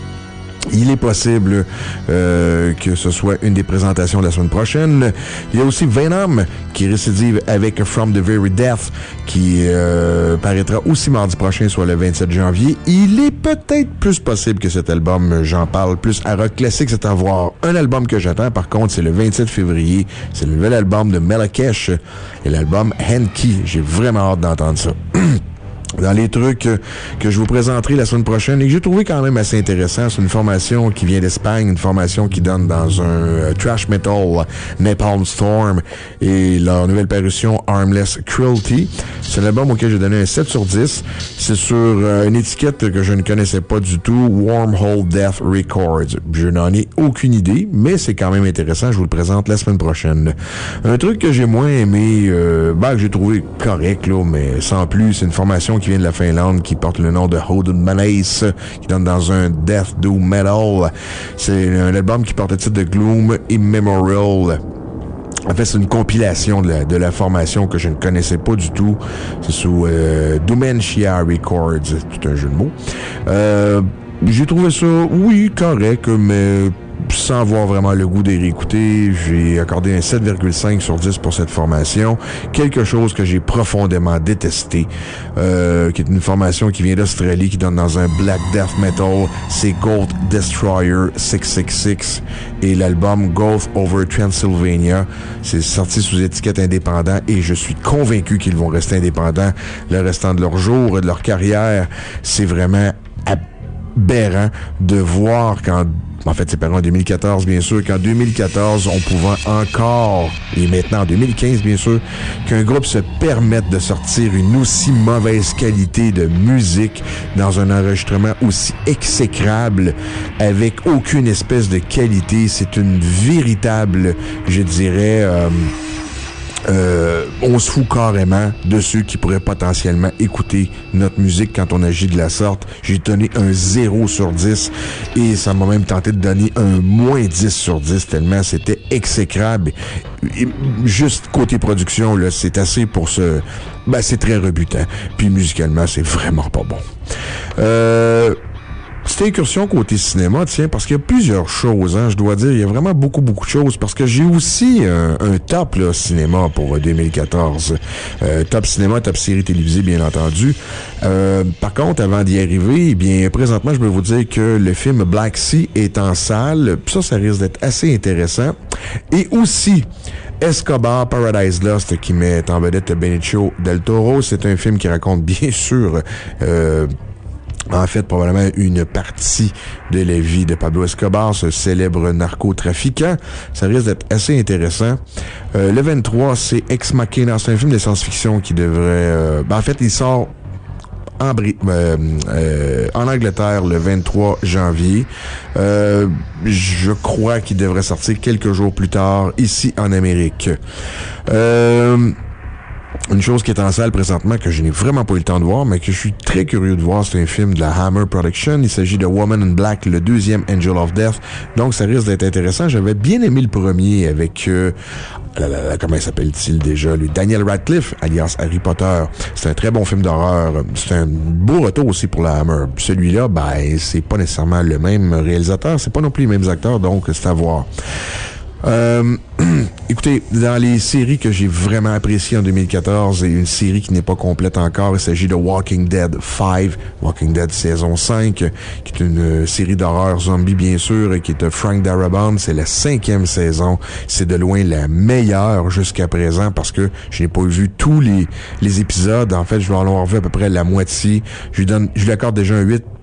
Il est possible que ce soit une des présentations de la semaine prochaine. Il y a aussi Venom qui récidive avec From the Very Death qui paraîtra aussi mardi prochain, soit le 27 janvier. Il est peut-être plus possible que cet album, j'en parle plus à rock classique, c'est à voir. Un album que j'attends, par contre, c'est le 27 février. C'est le nouvel album de Melakesh et l'album Henki. J'ai vraiment hâte d'entendre ça. Dans les trucs que je vous présenterai la semaine prochaine et que j'ai trouvé quand même assez intéressant, c'est une formation qui vient d'Espagne, une formation qui donne dans un thrash metal Napalm Storm et leur nouvelle parution Armless Cruelty. C'est un album auquel j'ai donné un 7 sur 10. C'est sur une étiquette que je ne connaissais pas du tout, Wormhole Death Records. Je n'en ai aucune idée, mais c'est quand même intéressant. Je vous le présente la semaine prochaine. Un truc que j'ai moins aimé, que j'ai trouvé correct, là, mais sans plus, c'est une formation qui vient de la Finlande, qui porte le nom de Hodun Manes, qui donne dans un Death Doom Metal. C'est un album qui porte le titre de Gloom Immemorial. En fait, c'est une compilation de la formation que je ne connaissais pas du tout. C'est sous Dementia Records. C'est un jeu de mots. J'ai trouvé ça, oui, correct, mais sans avoir vraiment le goût de réécouter. J'ai accordé un 7,5 sur 10 pour cette formation. Quelque chose que j'ai profondément détesté, qui est une formation qui vient d'Australie, qui donne dans un Black Death Metal. C'est Gold Destroyer 666 et l'album Golf Over Transylvania. C'est sorti sous étiquette indépendant et je suis convaincu qu'ils vont rester indépendants le restant de leur jour et de leur carrière. C'est vraiment aberrant de voir en fait, c'est paru en 2014, bien sûr, qu'en 2014, on pouvait encore, et maintenant en 2015, bien sûr, qu'un groupe se permette de sortir une aussi mauvaise qualité de musique dans un enregistrement aussi exécrable, avec aucune espèce de qualité. C'est une véritable, je dirais, on se fout carrément de ceux qui pourraient potentiellement écouter notre musique quand on agit de la sorte. J'ai donné un 0 sur 10 et ça m'a même tenté de donner un moins 10 sur 10 tellement c'était exécrable. Et juste côté production, là, c'est assez pour ce... c'est très rebutant. Puis musicalement, c'est vraiment pas bon. Cette incursion côté cinéma, tiens, parce qu'il y a plusieurs choses, je dois dire, il y a vraiment beaucoup de choses, parce que j'ai aussi un top là, cinéma pour 2014. Top cinéma, top série télévisée, bien entendu. Par contre, avant d'y arriver, eh bien, présentement, je peux vous dire que le film Black Sea est en salle. Puis ça risque d'être assez intéressant. Et aussi, Escobar Paradise Lost, qui met en vedette Benicio del Toro. C'est un film qui raconte, bien sûr, en fait, probablement une partie de la vie de Pablo Escobar, ce célèbre narcotrafiquant. Ça risque d'être assez intéressant. Le 23, c'est Ex Machina. C'est un film de science-fiction qui devrait... en fait, il sort en Angleterre le 23 janvier. Je crois qu'il devrait sortir quelques jours plus tard ici en Amérique. Une chose qui est en salle présentement que je n'ai vraiment pas eu le temps de voir, mais que je suis très curieux de voir, c'est un film de la Hammer Production. Il s'agit de Woman in Black, le deuxième Angel of Death. Donc, ça risque d'être intéressant. J'avais bien aimé le premier avec... comment s'appelle-t-il déjà? Lui, Daniel Radcliffe, alias Harry Potter. C'est un très bon film d'horreur. C'est un beau retour aussi pour la Hammer. Celui-là, c'est pas nécessairement le même réalisateur. C'est pas non plus les mêmes acteurs, donc c'est à voir. Écoutez, dans les séries que j'ai vraiment appréciées en 2014, et une série qui n'est pas complète encore, il s'agit de Walking Dead 5, Walking Dead saison 5, qui est une série d'horreur zombie, bien sûr, qui est de Frank Darabont. C'est la 5e saison. C'est de loin la meilleure jusqu'à présent parce que je n'ai pas vu tous les épisodes. En fait, je vais en avoir vu à peu près la moitié. Je lui accorde déjà un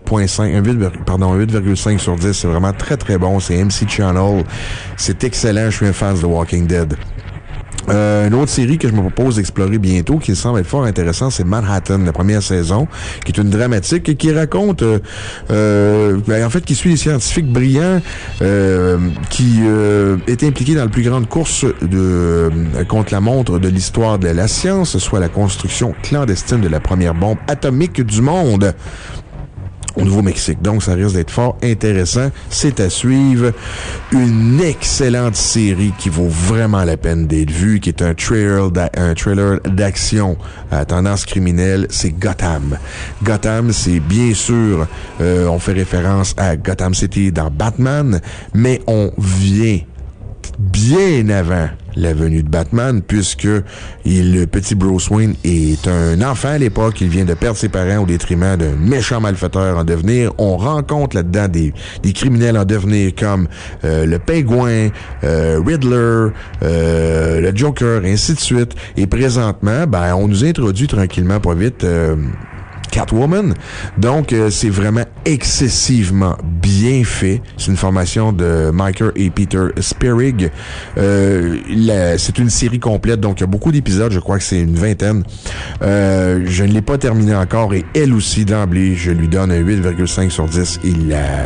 8,5 sur 10. C'est vraiment très, très bon. C'est MC Channel. C'est excellent. Je suis un fan de Walking Dead. Une autre série que je me propose d'explorer bientôt, qui semble être fort intéressant, c'est Manhattan, la première saison, qui est une dramatique et qui raconte, en fait, qui suit les scientifiques brillants qui est impliqué dans la plus grande course contre la montre de l'histoire de la science, soit la construction clandestine de la première bombe atomique du monde au Nouveau-Mexique. Donc, ça risque d'être fort intéressant. C'est à suivre. Une excellente série qui vaut vraiment la peine d'être vue, qui est un trailer d'action à tendance criminelle, c'est Gotham. Gotham, c'est bien sûr, on fait référence à Gotham City dans Batman, mais on vient bien avant la venue de Batman, puisque le petit Bruce Wayne est un enfant à l'époque. Il vient de perdre ses parents au détriment d'un méchant malfaiteur en devenir. On rencontre là-dedans des criminels en devenir comme le Pingouin, Riddler, le Joker, ainsi de suite. Et présentement, on nous introduit tranquillement, pas vite, Catwoman. Donc, c'est vraiment excessivement bien fait. C'est une formation de Michael et Peter Spierig. C'est une série complète, donc il y a beaucoup d'épisodes, je crois que c'est une 20aine. Je ne l'ai pas terminé encore et elle aussi, d'emblée, je lui donne un 8,5 sur 10 et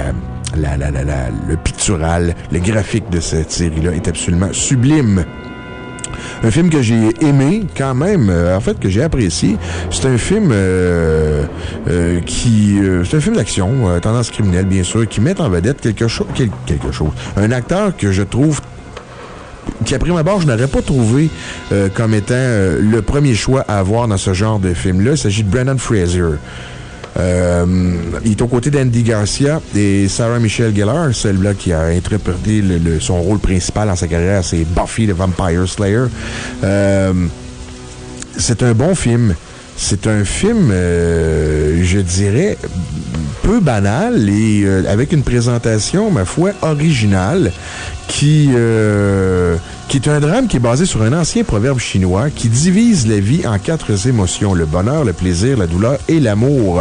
le pictural, le graphique de cette série-là est absolument sublime. Un film que j'ai aimé, quand même, en fait, que j'ai apprécié. C'est un film c'est un film d'action, tendance criminelle, bien sûr, qui met en vedette quelque chose. Un acteur que je trouve qui, à prime abord, je n'aurais pas trouvé comme étant le premier choix à avoir dans ce genre de film-là. Il s'agit de Brendan Fraser. Il est aux côtés d'Andy Garcia et Sarah Michelle Gellar, celle-là qui a interprété son rôle principal dans sa carrière, c'est Buffy the Vampire Slayer. C'est un bon film. C'est un film, je dirais, peu banal et avec une présentation, ma foi, originale, qui est un drame qui est basé sur un ancien proverbe chinois qui divise la vie en 4 émotions: le bonheur, le plaisir, la douleur et l'amour.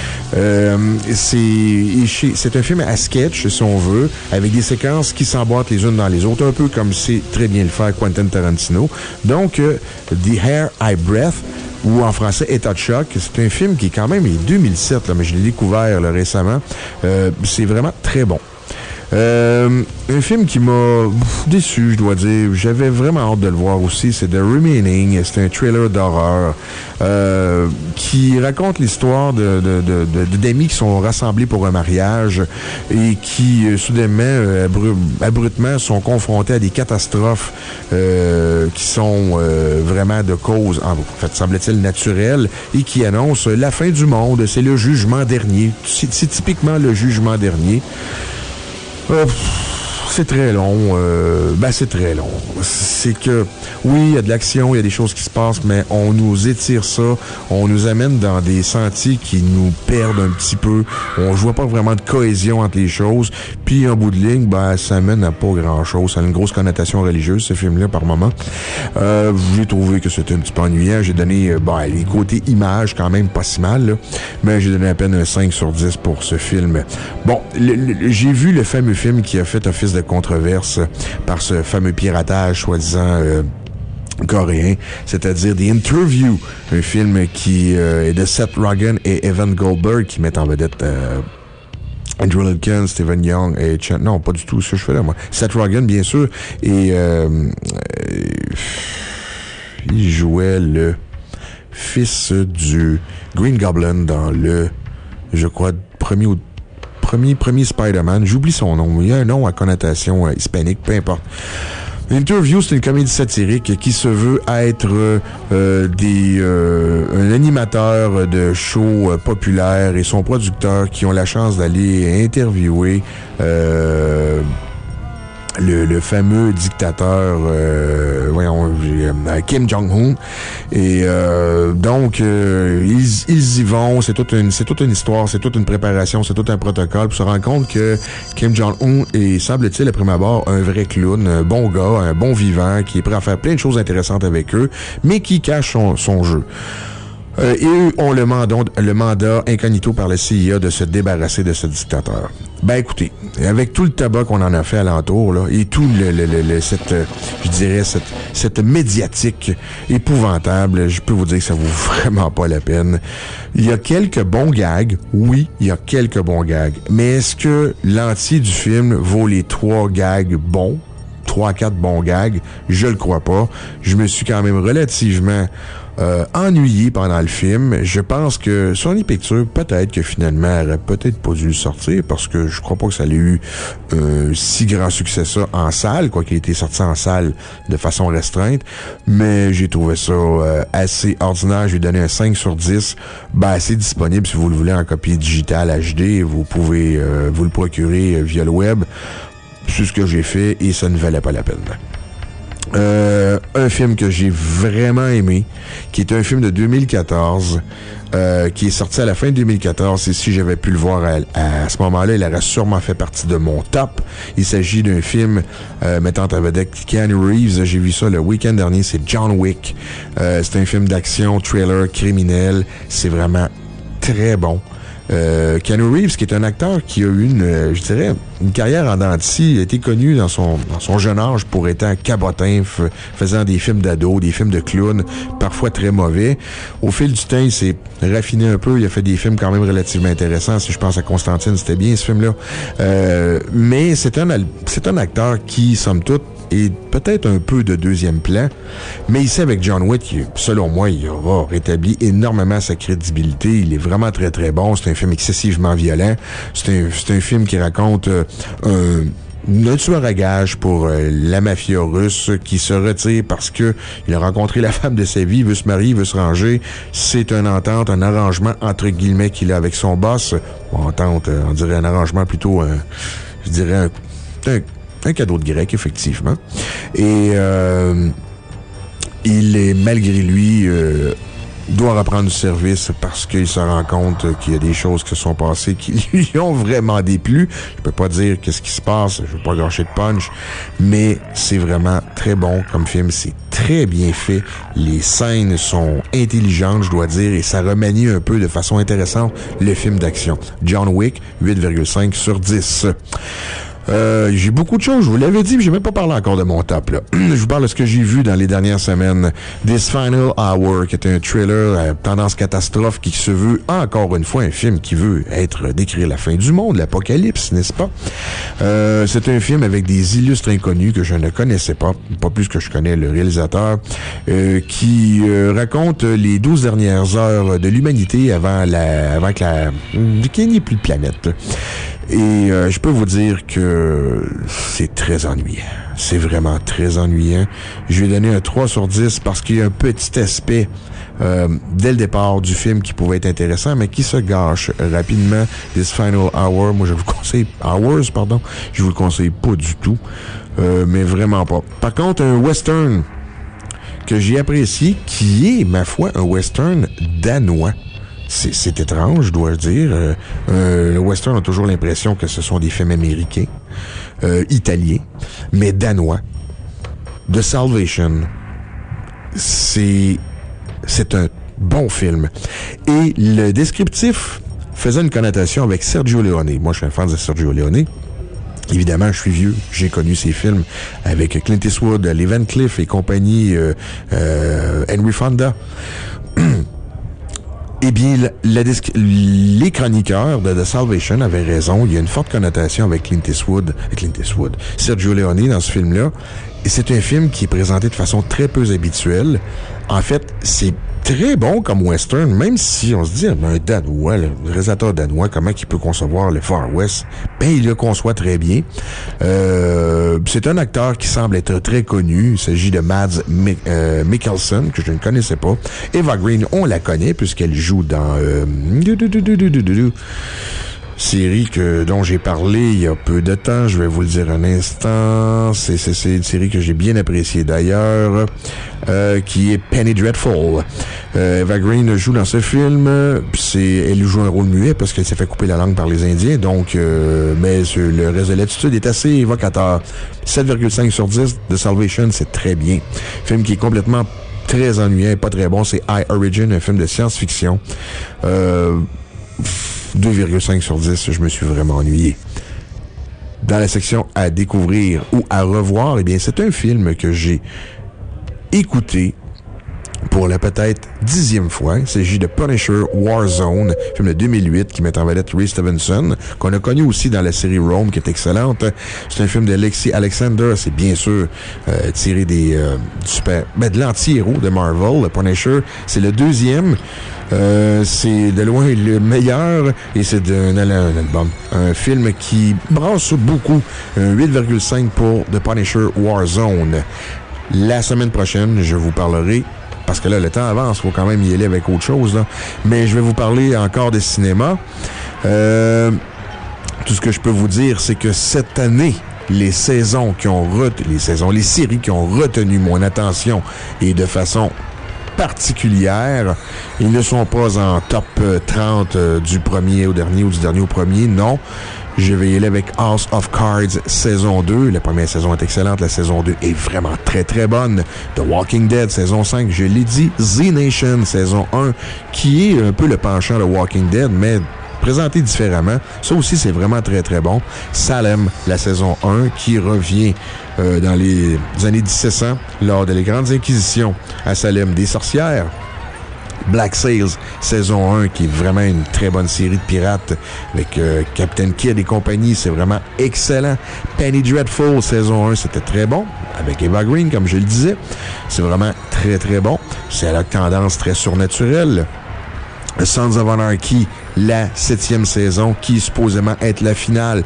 C'est un film à sketch, si on veut, avec des séquences qui s'emboîtent les unes dans les autres, un peu comme sait très bien le faire Quentin Tarantino. Donc, The Hair I Breath, ou en français État de choc, c'est un film qui est quand même 2007, là, mais je l'ai découvert récemment. C'est vraiment très bon. Un film qui m'a déçu, je dois dire. J'avais vraiment hâte de le voir aussi. C'est The Remaining. C'est un thriller d'horreur qui raconte l'histoire d'amis qui sont rassemblés pour un mariage et qui, soudainement, abruptement, sont confrontés à des catastrophes qui sont vraiment de cause, en fait, semble-t-il, naturelle, et qui annoncent la fin du monde. C'est le jugement dernier. C'est typiquement le jugement dernier. C'est très long. C'est très long. C'est que, oui, il y a de l'action, il y a des choses qui se passent, mais on nous étire ça, on nous amène dans des sentiers qui nous perdent un petit peu. On voit pas vraiment de cohésion entre les choses. Puis, en bout de ligne, ça mène à pas grand-chose. Ça a une grosse connotation religieuse, ce film-là, par moment. J'ai trouvé que c'était un petit peu ennuyant. J'ai donné, les côtés images, quand même, pas si mal, là. Mais j'ai donné à peine un 5 sur 10 pour ce film. Bon, j'ai vu le fameux film qui a fait office de controverse par ce fameux piratage soi-disant coréen, c'est-à-dire The Interview, un film qui est de Seth Rogen et Evan Goldberg, qui mettent en vedette Andrew Lincoln, Stephen Young et non, pas du tout ce que je fais là, moi. Seth Rogen, bien sûr, et il jouait le fils du Green Goblin dans je crois, premier Spider-Man. J'oublie son nom. Il y a un nom à connotation hispanique, peu importe. Interview, c'est une comédie satirique qui se veut être un animateur de show populaire et son producteur qui ont la chance d'aller interviewer le fameux dictateur Kim Jong-un. Et donc ils y vont, c'est toute une histoire, c'est toute une préparation, c'est tout un protocole pour se rendre compte que Kim Jong-un est, semble-t-il, à prime abord, un vrai clown, un bon gars, un bon vivant, qui est prêt à faire plein de choses intéressantes avec eux, mais qui cache son jeu. Et eux ont le mandat incognito par la CIA de se débarrasser de ce dictateur. Ben écoutez, avec tout le tabac qu'on en a fait alentour, là, et tout cette médiatique épouvantable, je peux vous dire que ça vaut vraiment pas la peine. Il y a quelques bons gags, oui, il y a quelques bons gags, mais est-ce que l'entier du film vaut les 3 gags bons? 3-4 bons gags? Je le crois pas. Je me suis quand même relativement ennuyé pendant le film. Je pense que Sony Pictures, peut-être que finalement, aurait peut-être pas dû le sortir parce que je crois pas que ça ait eu si grand succès ça en salle, quoi qu'il ait été sorti en salle de façon restreinte. Mais j'ai trouvé ça assez ordinaire. Je lui ai donné un 5 sur 10. Ben, c'est disponible si vous le voulez en copie digitale HD. Vous pouvez vous le procurer via le web. C'est ce que j'ai fait et ça ne valait pas la peine. Un film que j'ai vraiment aimé, qui est un film de 2014, qui est sorti à la fin de 2014, et si j'avais pu le voir à ce moment-là, il aurait sûrement fait partie de mon top. Il s'agit d'un film mettant en vedette Keanu Reeves. J'ai vu ça le week-end dernier, c'est John Wick. C'est un film d'action, thriller, criminel. C'est vraiment très bon. Keanu Reeves, qui est un acteur qui a eu une carrière en dents de scie, a été connu dans son jeune âge pour être un cabotin, faisant des films d'ados, des films de clowns, parfois très mauvais. Au fil du temps, il s'est raffiné un peu, il a fait des films quand même relativement intéressants. Si je pense à Constantine, c'était bien ce film-là. Mais c'est un acteur qui, somme toute, et peut-être un peu de deuxième plan, mais ici avec John Wick, selon moi, il aura rétabli énormément sa crédibilité. Il est vraiment très très bon. C'est un film excessivement violent. C'est un film qui raconte un tueur à gages pour la mafia russe qui se retire parce que il a rencontré la femme de sa vie, il veut se marier, il veut se ranger. C'est une entente, un arrangement entre guillemets qu'il a avec son boss. Entente, on dirait un arrangement plutôt, je dirais un cadeau de grec, effectivement. Et il est, malgré lui, doit reprendre du service parce qu'il se rend compte qu'il y a des choses qui se sont passées qui lui ont vraiment déplu. Je peux pas dire qu'est-ce qui se passe, je veux pas gâcher de punch, mais c'est vraiment très bon comme film. C'est très bien fait. Les scènes sont intelligentes, je dois dire, et ça remanie un peu de façon intéressante le film d'action. John Wick, 8,5 sur 10. J'ai beaucoup de choses, je vous l'avais dit, mais j'ai même pas parlé encore de mon top, là. Je vous parle de ce que j'ai vu dans les dernières semaines. This Final Hour, qui est un thriller tendance catastrophe qui se veut, encore une fois, un film qui veut décrire la fin du monde, l'apocalypse, n'est-ce pas? C'est un film avec des illustres inconnus que je ne connaissais pas plus que je connais le réalisateur, qui raconte les 12 dernières heures de l'humanité avant qu'il n'y ait plus de planète. Et je peux vous dire que c'est très ennuyant. C'est vraiment très ennuyant. Je vais donner un 3 sur 10 parce qu'il y a un petit aspect dès le départ du film qui pouvait être intéressant, mais qui se gâche rapidement. This Final Hour, moi je vous conseille... je vous le conseille pas du tout. Mais vraiment pas. Par contre, un western que j'ai apprécié, qui est, ma foi, un western danois. C'est étrange, je dois dire. Le western a toujours l'impression que ce sont des films américains, italiens, mais danois. The Salvation, c'est un bon film. Et le descriptif faisait une connotation avec Sergio Leone. Moi, je suis un fan de Sergio Leone. Évidemment, je suis vieux. J'ai connu ces films avec Clint Eastwood, Les Van Cleef et compagnie, Henry Fonda. Eh bien, les chroniqueurs de The Salvation avaient raison. Il y a une forte connotation avec Clint Eastwood, Sergio Leone dans ce film-là. Et c'est un film qui est présenté de façon très peu habituelle. En fait, c'est très bon comme western, même si on se dit, un Danois, le réalisateur danois, comment il peut concevoir le Far West? Ben, il le conçoit très bien. C'est un acteur qui semble être très connu. Il s'agit de Mads Mikkelsen, que je ne connaissais pas. Eva Green, on la connaît, puisqu'elle joue dans... série dont j'ai parlé il y a peu de temps. Je vais vous le dire un instant. C'est une série que j'ai bien appréciée d'ailleurs, qui est Penny Dreadful. Eva Green joue dans ce film. Elle joue un rôle muet parce qu'elle s'est fait couper la langue par les Indiens. Donc, mais le reste de l'attitude est assez évocateur. 7,5 sur 10 de Salvation, c'est très bien. Film qui est complètement très ennuyant et pas très bon. C'est I Origin, un film de science-fiction. 2,5 sur 10, je me suis vraiment ennuyé. Dans la section à découvrir ou à revoir, eh bien, c'est un film que j'ai écouté pour la peut-être 10e fois. Il s'agit de Punisher Warzone, film de 2008 qui met en vedette Ray Stevenson, qu'on a connu aussi dans la série Rome, qui est excellente. C'est un film de Lexi Alexander. C'est bien sûr tiré de l'anti-héros de Marvel, le Punisher. C'est le 2e. C'est de loin le meilleur et c'est un album. Un film qui brasse beaucoup. Un 8,5 pour The Punisher Warzone. La semaine prochaine, je vous parlerai, parce que là, le temps avance, il faut quand même y aller avec autre chose, là. Mais je vais vous parler encore de cinéma. Tout ce que je peux vous dire, c'est que cette année, les séries qui ont retenu mon attention et de façon particulière, ils ne sont pas en top 30 du premier au dernier ou du dernier au premier, non. Je vais y aller avec House of Cards saison 2. La première saison est excellente. La saison 2 est vraiment très, très bonne. The Walking Dead saison 5, je l'ai dit. Z Nation saison 1, qui est un peu le penchant de Walking Dead, mais présenté différemment. Ça aussi, c'est vraiment très, très bon. Salem, la saison 1, qui revient dans les années 1700, lors de les grandes inquisitions à Salem des sorcières. Black Sails, saison 1, qui est vraiment une très bonne série de pirates avec Captain Kidd et compagnie. C'est vraiment excellent. Penny Dreadful, saison 1, c'était très bon. Avec Eva Green, comme je le disais. C'est vraiment très, très bon. C'est à la tendance très surnaturelle. Sons of Anarchy, la 7e saison, qui est supposément être la finale,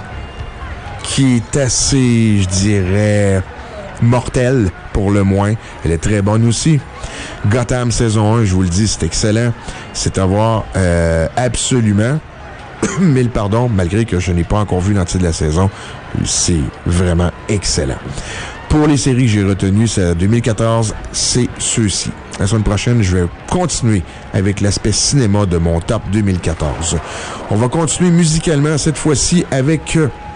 qui est assez, je dirais, mortelle pour le moins. Elle est très bonne aussi. Gotham saison 1, je vous le dis, c'est excellent. C'est à voir absolument. 1000 pardons, malgré que je n'ai pas encore vu l'entier de la saison. C'est vraiment excellent. Pour les séries que j'ai retenues, c'est 2014, c'est ceux-ci. La semaine prochaine, je vais continuer avec l'aspect cinéma de mon top 2014. On va continuer musicalement cette fois-ci avec...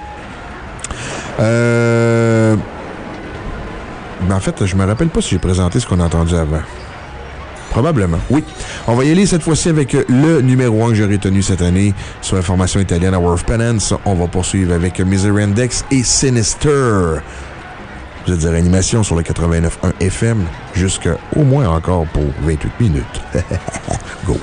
en fait, je me rappelle pas si j'ai présenté ce qu'on a entendu avant. Probablement, oui. On va y aller cette fois-ci avec le numéro 1 que j'ai retenu cette année sur la formation italienne Worth Penance. On va poursuivre avec Misery Index et Sinister. Je veux dire, animation sur le 89.1 FM jusqu'à au moins encore pour 28 minutes. Go!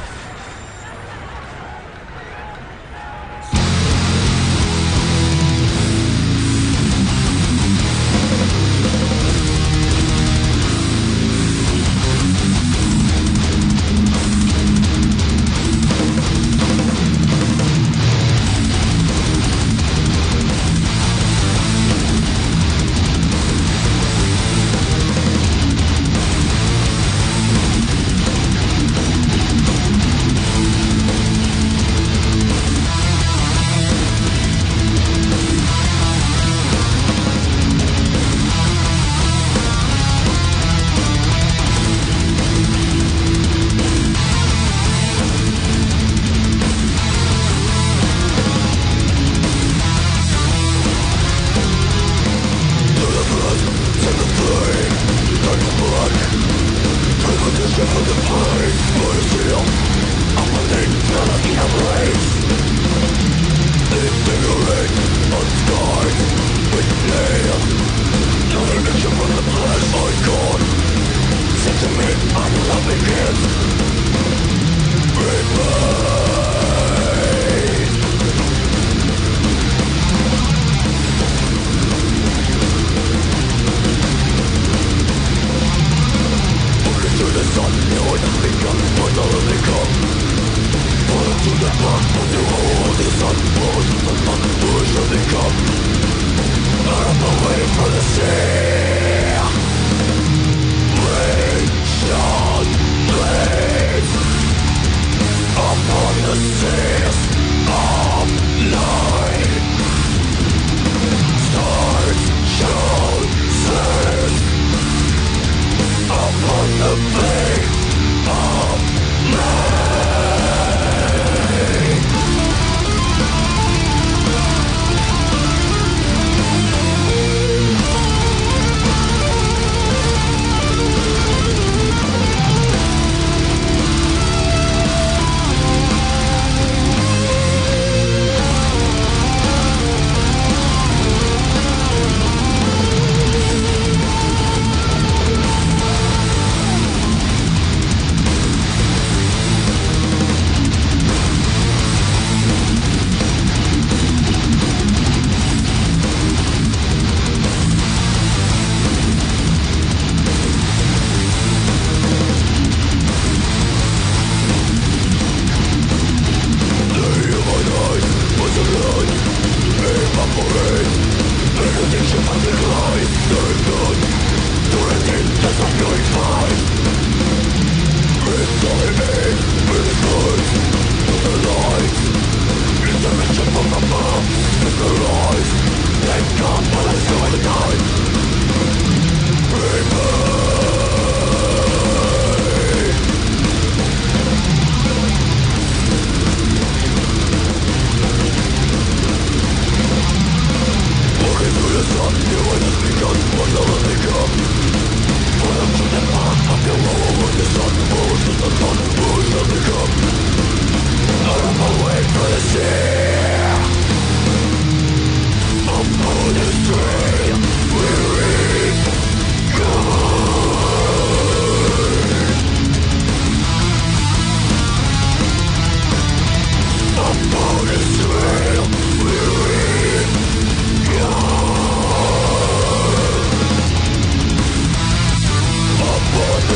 Upon the seas of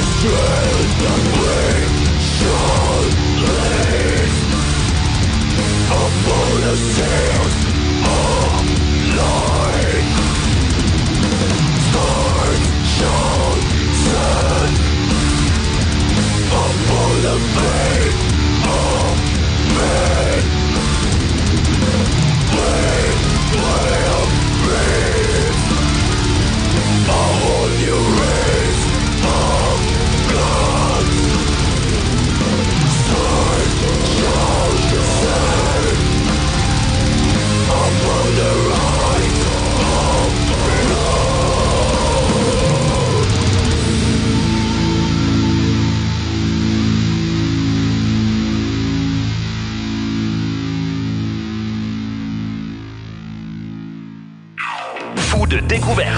Fou de découverte.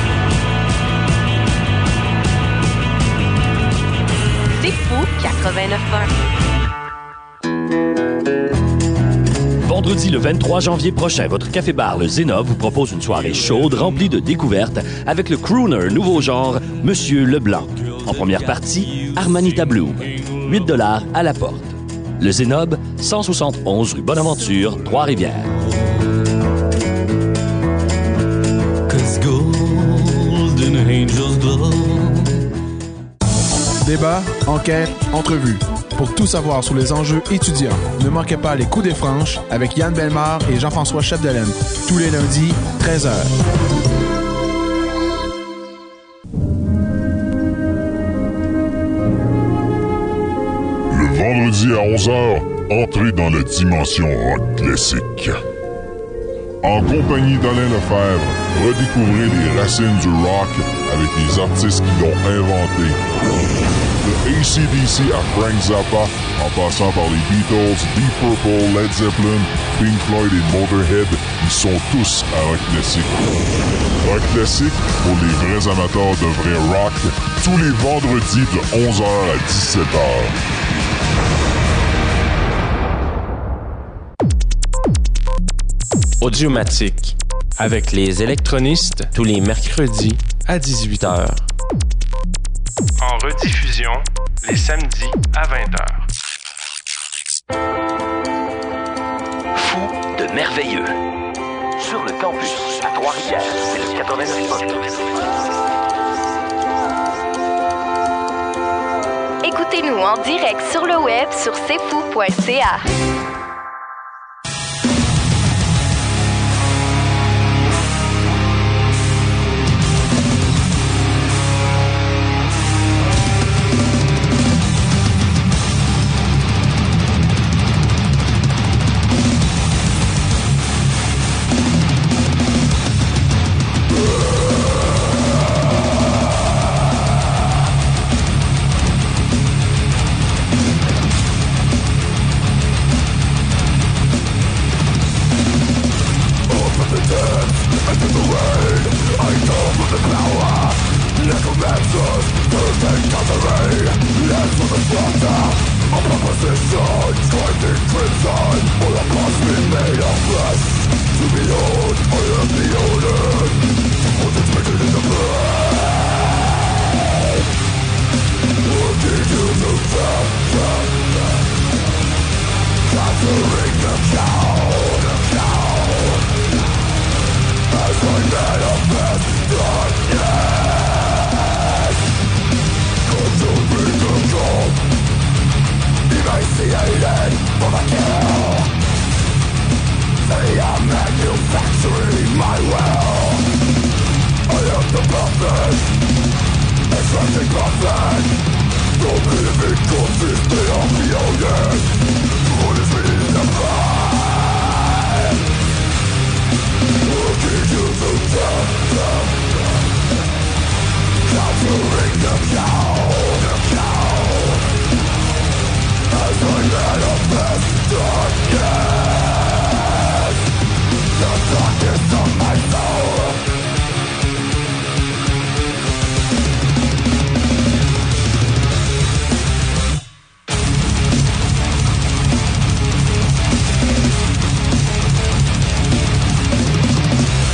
C'est fou 89.1. Vendredi le 23 janvier prochain, votre café-bar, le Zénov, vous propose une soirée chaude remplie de découvertes avec le crooner nouveau genre, Monsieur Leblanc. En première partie, Armanita Bloom. 8 $ à la porte. Le Zénob, 171 rue Bonaventure, Trois-Rivières. Débat, enquête, entrevue. Pour tout savoir sur les enjeux étudiants, ne manquez pas les coups des franches avec Yann Bellemare et Jean-François Chapdelaine. Tous les lundis, 13h. Le vendredi à 11h, entrez dans la dimension rock classique. En compagnie d'Alain Lefebvre, redécouvrez les racines du rock avec les artistes qui l'ont inventé. De AC/DC à Frank Zappa, en passant par les Beatles, Deep Purple, Led Zeppelin, Pink Floyd et Motorhead, ils sont tous à Rock Classique. Rock Classique, pour les vrais amateurs de vrai rock, tous les vendredis de 11h à 17h. Audiomatique, avec les électronistes, tous les mercredis à 18h. En rediffusion, les samedis à 20h. Fou de merveilleux. Sur le campus, à Trois-Rivières, c'est le 89.1. Écoutez-nous en direct sur le web sur cfou.ca.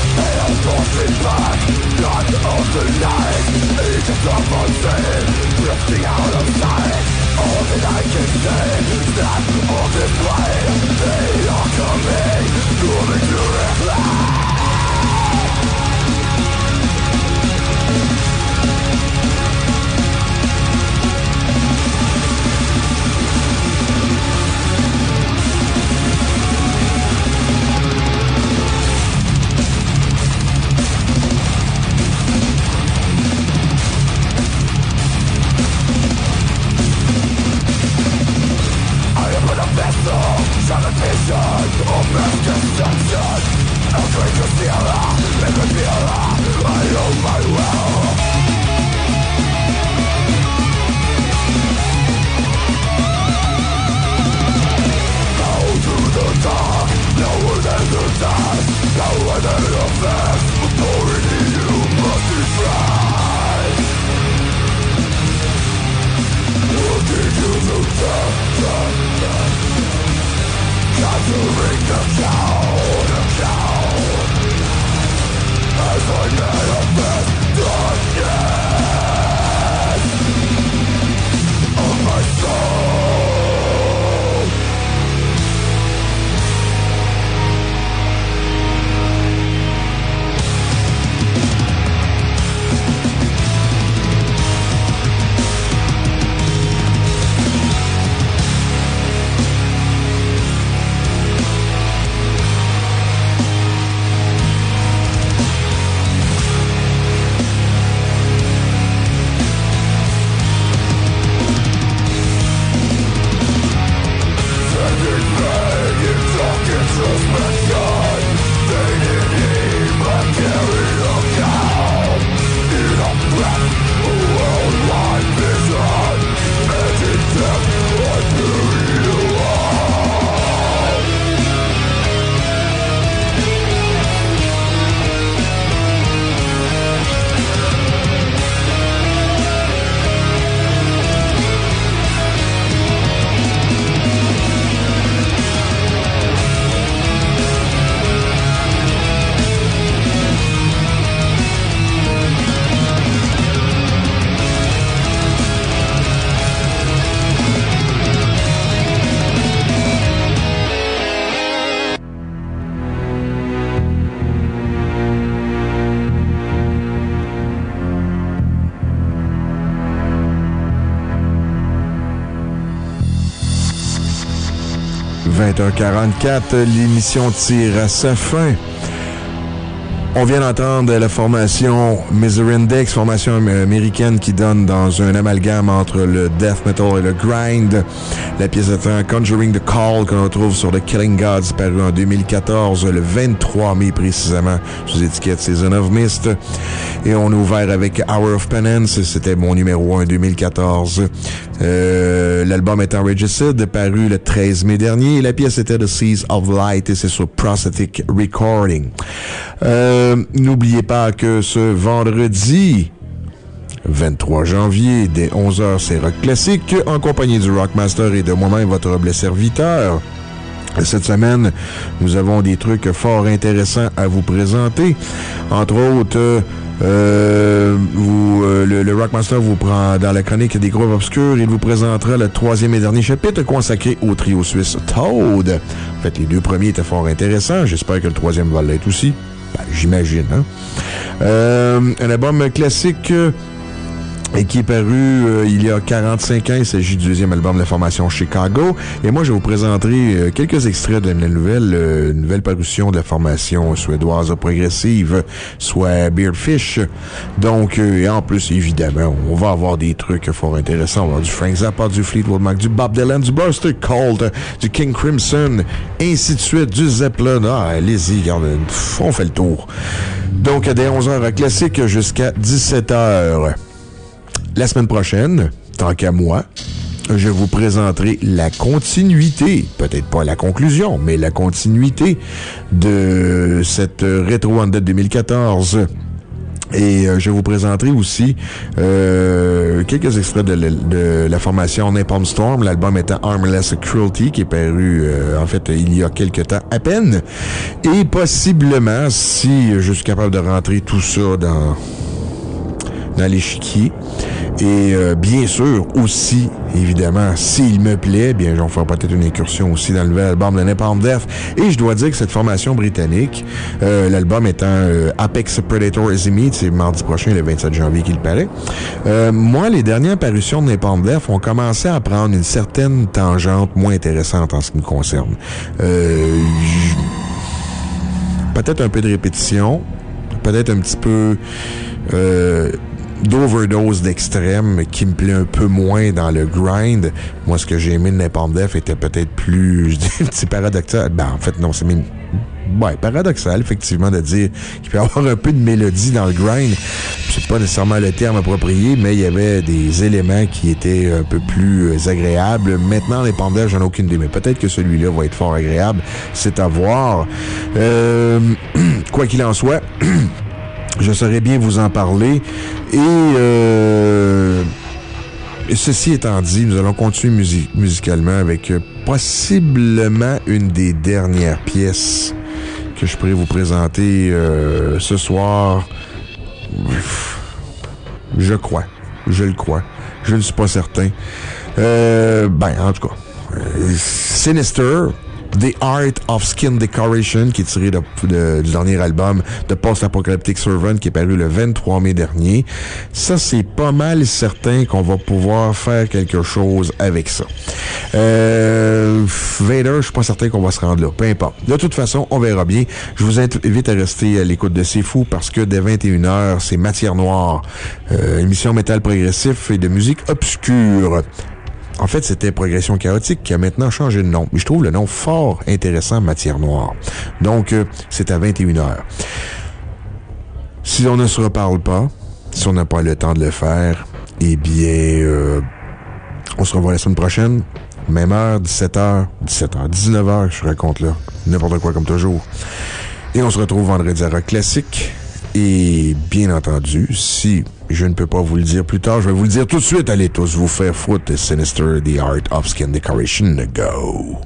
Back, not of the night, agents of unseen. 20h44, l'émission tire à sa fin. On vient d'entendre la formation Misery Index, formation américaine qui donne dans un amalgame entre le death metal et le grind. La pièce étant Conjuring the Call qu'on retrouve sur The Killing Gods, paru en 2014, le 23 mai précisément, sous étiquette Season of Mist. Et on a ouvert avec Hour of Penance, c'était mon numéro 1 2014. L'album étant Regicide, paru le 13 mai dernier. Et la pièce était The Seas of Light et c'est sur Prosthetic Recording. N'oubliez pas que ce vendredi 23 janvier, dès 11h, c'est Rock Classique, en compagnie du Rockmaster et de moi-même, votre humble serviteur. Cette semaine, nous avons des trucs fort intéressants à vous présenter. Entre autres, le Rockmaster vous prend dans la chronique des groupes obscurs. Il vous présentera le 3e et dernier chapitre consacré au trio suisse Toad. En fait, les 2 premiers étaient fort intéressants. J'espère que le 3e va l'être aussi. Ben, j'imagine, hein? Un album classique qui est paru il y a 45 ans. Il s'agit du 2e album de la formation Chicago. Et moi, je vous présenterai quelques extraits de la nouvelle parution de la formation suédoise progressive, soit Beardfish. Donc, et en plus, évidemment, on va avoir des trucs fort intéressants. On va avoir du Frank Zappa, du Fleetwood Mac, du Bob Dylan, du Buster Cult, du King Crimson, ainsi de suite, du Zeppelin. Ah, allez-y, regarde, on fait le tour. Donc, dès 11h classique jusqu'à 17h. La semaine prochaine, tant qu'à moi, je vous présenterai la continuité, peut-être pas la conclusion, mais la continuité de cette Retro Undead 2014. Et je vous présenterai aussi quelques extraits de la formation Napalm Storm, l'album étant Armless Cruelty, qui est paru en fait il y a quelques temps à peine. Et possiblement, si je suis capable de rentrer tout ça dans l'échiquier. Et bien sûr, aussi, évidemment, s'il me plaît, bien, j'en ferai peut-être une incursion aussi dans le nouvel album de Napalm Death. Et je dois dire que cette formation britannique, l'album étant Apex Predator Azimuth, c'est mardi prochain, le 27 janvier qu'il paraît. Moi, les dernières parutions de Napalm Death ont commencé à prendre une certaine tangente moins intéressante en ce qui me concerne. Peut-être un peu de répétition, peut-être un petit peu d'overdose d'extrême qui me plaît un peu moins dans le grind. Moi, ce que j'ai aimé de Napalm Death était peut-être plus, je dis, un petit paradoxal. Ben, en fait, non, c'est même, ouais, paradoxal, effectivement, de dire qu'il peut y avoir un peu de mélodie dans le grind. C'est pas nécessairement le terme approprié, mais il y avait des éléments qui étaient un peu plus agréables. Maintenant, Napalm Death, j'en ai aucune idée, mais peut-être que celui-là va être fort agréable. C'est à voir. Quoi qu'il en soit, je saurais bien vous en parler. Et ceci étant dit, nous allons continuer musicalement avec possiblement une des dernières pièces que je pourrais vous présenter ce soir. Je crois. Je le crois. Je ne suis pas certain. En tout cas, Sinister, The Art of Skin Decoration, qui est tiré du dernier album de Post-Apocalyptic Servant, qui est paru le 23 mai dernier. Ça, c'est pas mal certain qu'on va pouvoir faire quelque chose avec ça. Vader, je suis pas certain qu'on va se rendre là. Peu importe. De toute façon, on verra bien. Je vous invite à rester à l'écoute de C'est Fou parce que dès 21h, c'est Matière Noire, émission métal progressif et de musique obscure. En fait, c'était Progression Chaotique qui a maintenant changé de nom. Mais je trouve le nom fort intéressant, Matière Noire. Donc, c'est à 21h. Si on ne se reparle pas, si on n'a pas le temps de le faire, eh bien, on se revoit la semaine prochaine. Même heure, 17h, 19h, je raconte là. N'importe quoi comme toujours. Et on se retrouve vendredi à Rock Classique. Et bien entendu, si je ne peux pas vous le dire plus tard, je vais vous le dire tout de suite. Allez tous vous faire foutre. Sinister, The Art of Skin Decoration, go!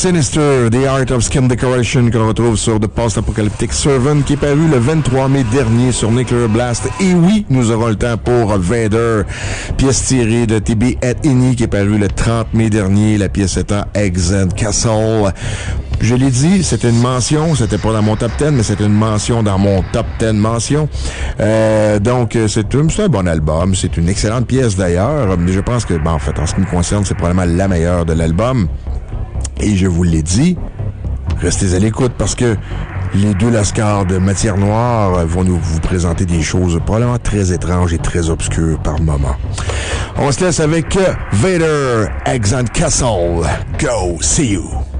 Sinister, The Art of Skin Decoration, qu'on retrouve sur The Post-Apocalyptic Servant, qui est paru le 23 mai dernier sur Nuclear Blast. Et oui, nous aurons le temps pour Vader, pièce tirée de TB at Any, qui est paru le 30 mai dernier, la pièce étant Eggs and Castle. Je l'ai dit, c'était une mention, c'était pas dans mon top 10, mais c'était une mention dans mon top 10 mention. Donc, c'est un bon album, c'est une excellente pièce d'ailleurs, mais je pense que, en fait, en ce qui me concerne, c'est probablement la meilleure de l'album. Et je vous l'ai dit, restez à l'écoute parce que les deux lascars de Matière Noire vont vous présenter des choses probablement très étranges et très obscures par moment. On se laisse avec Vader, Eggs and Castle. Go, see you!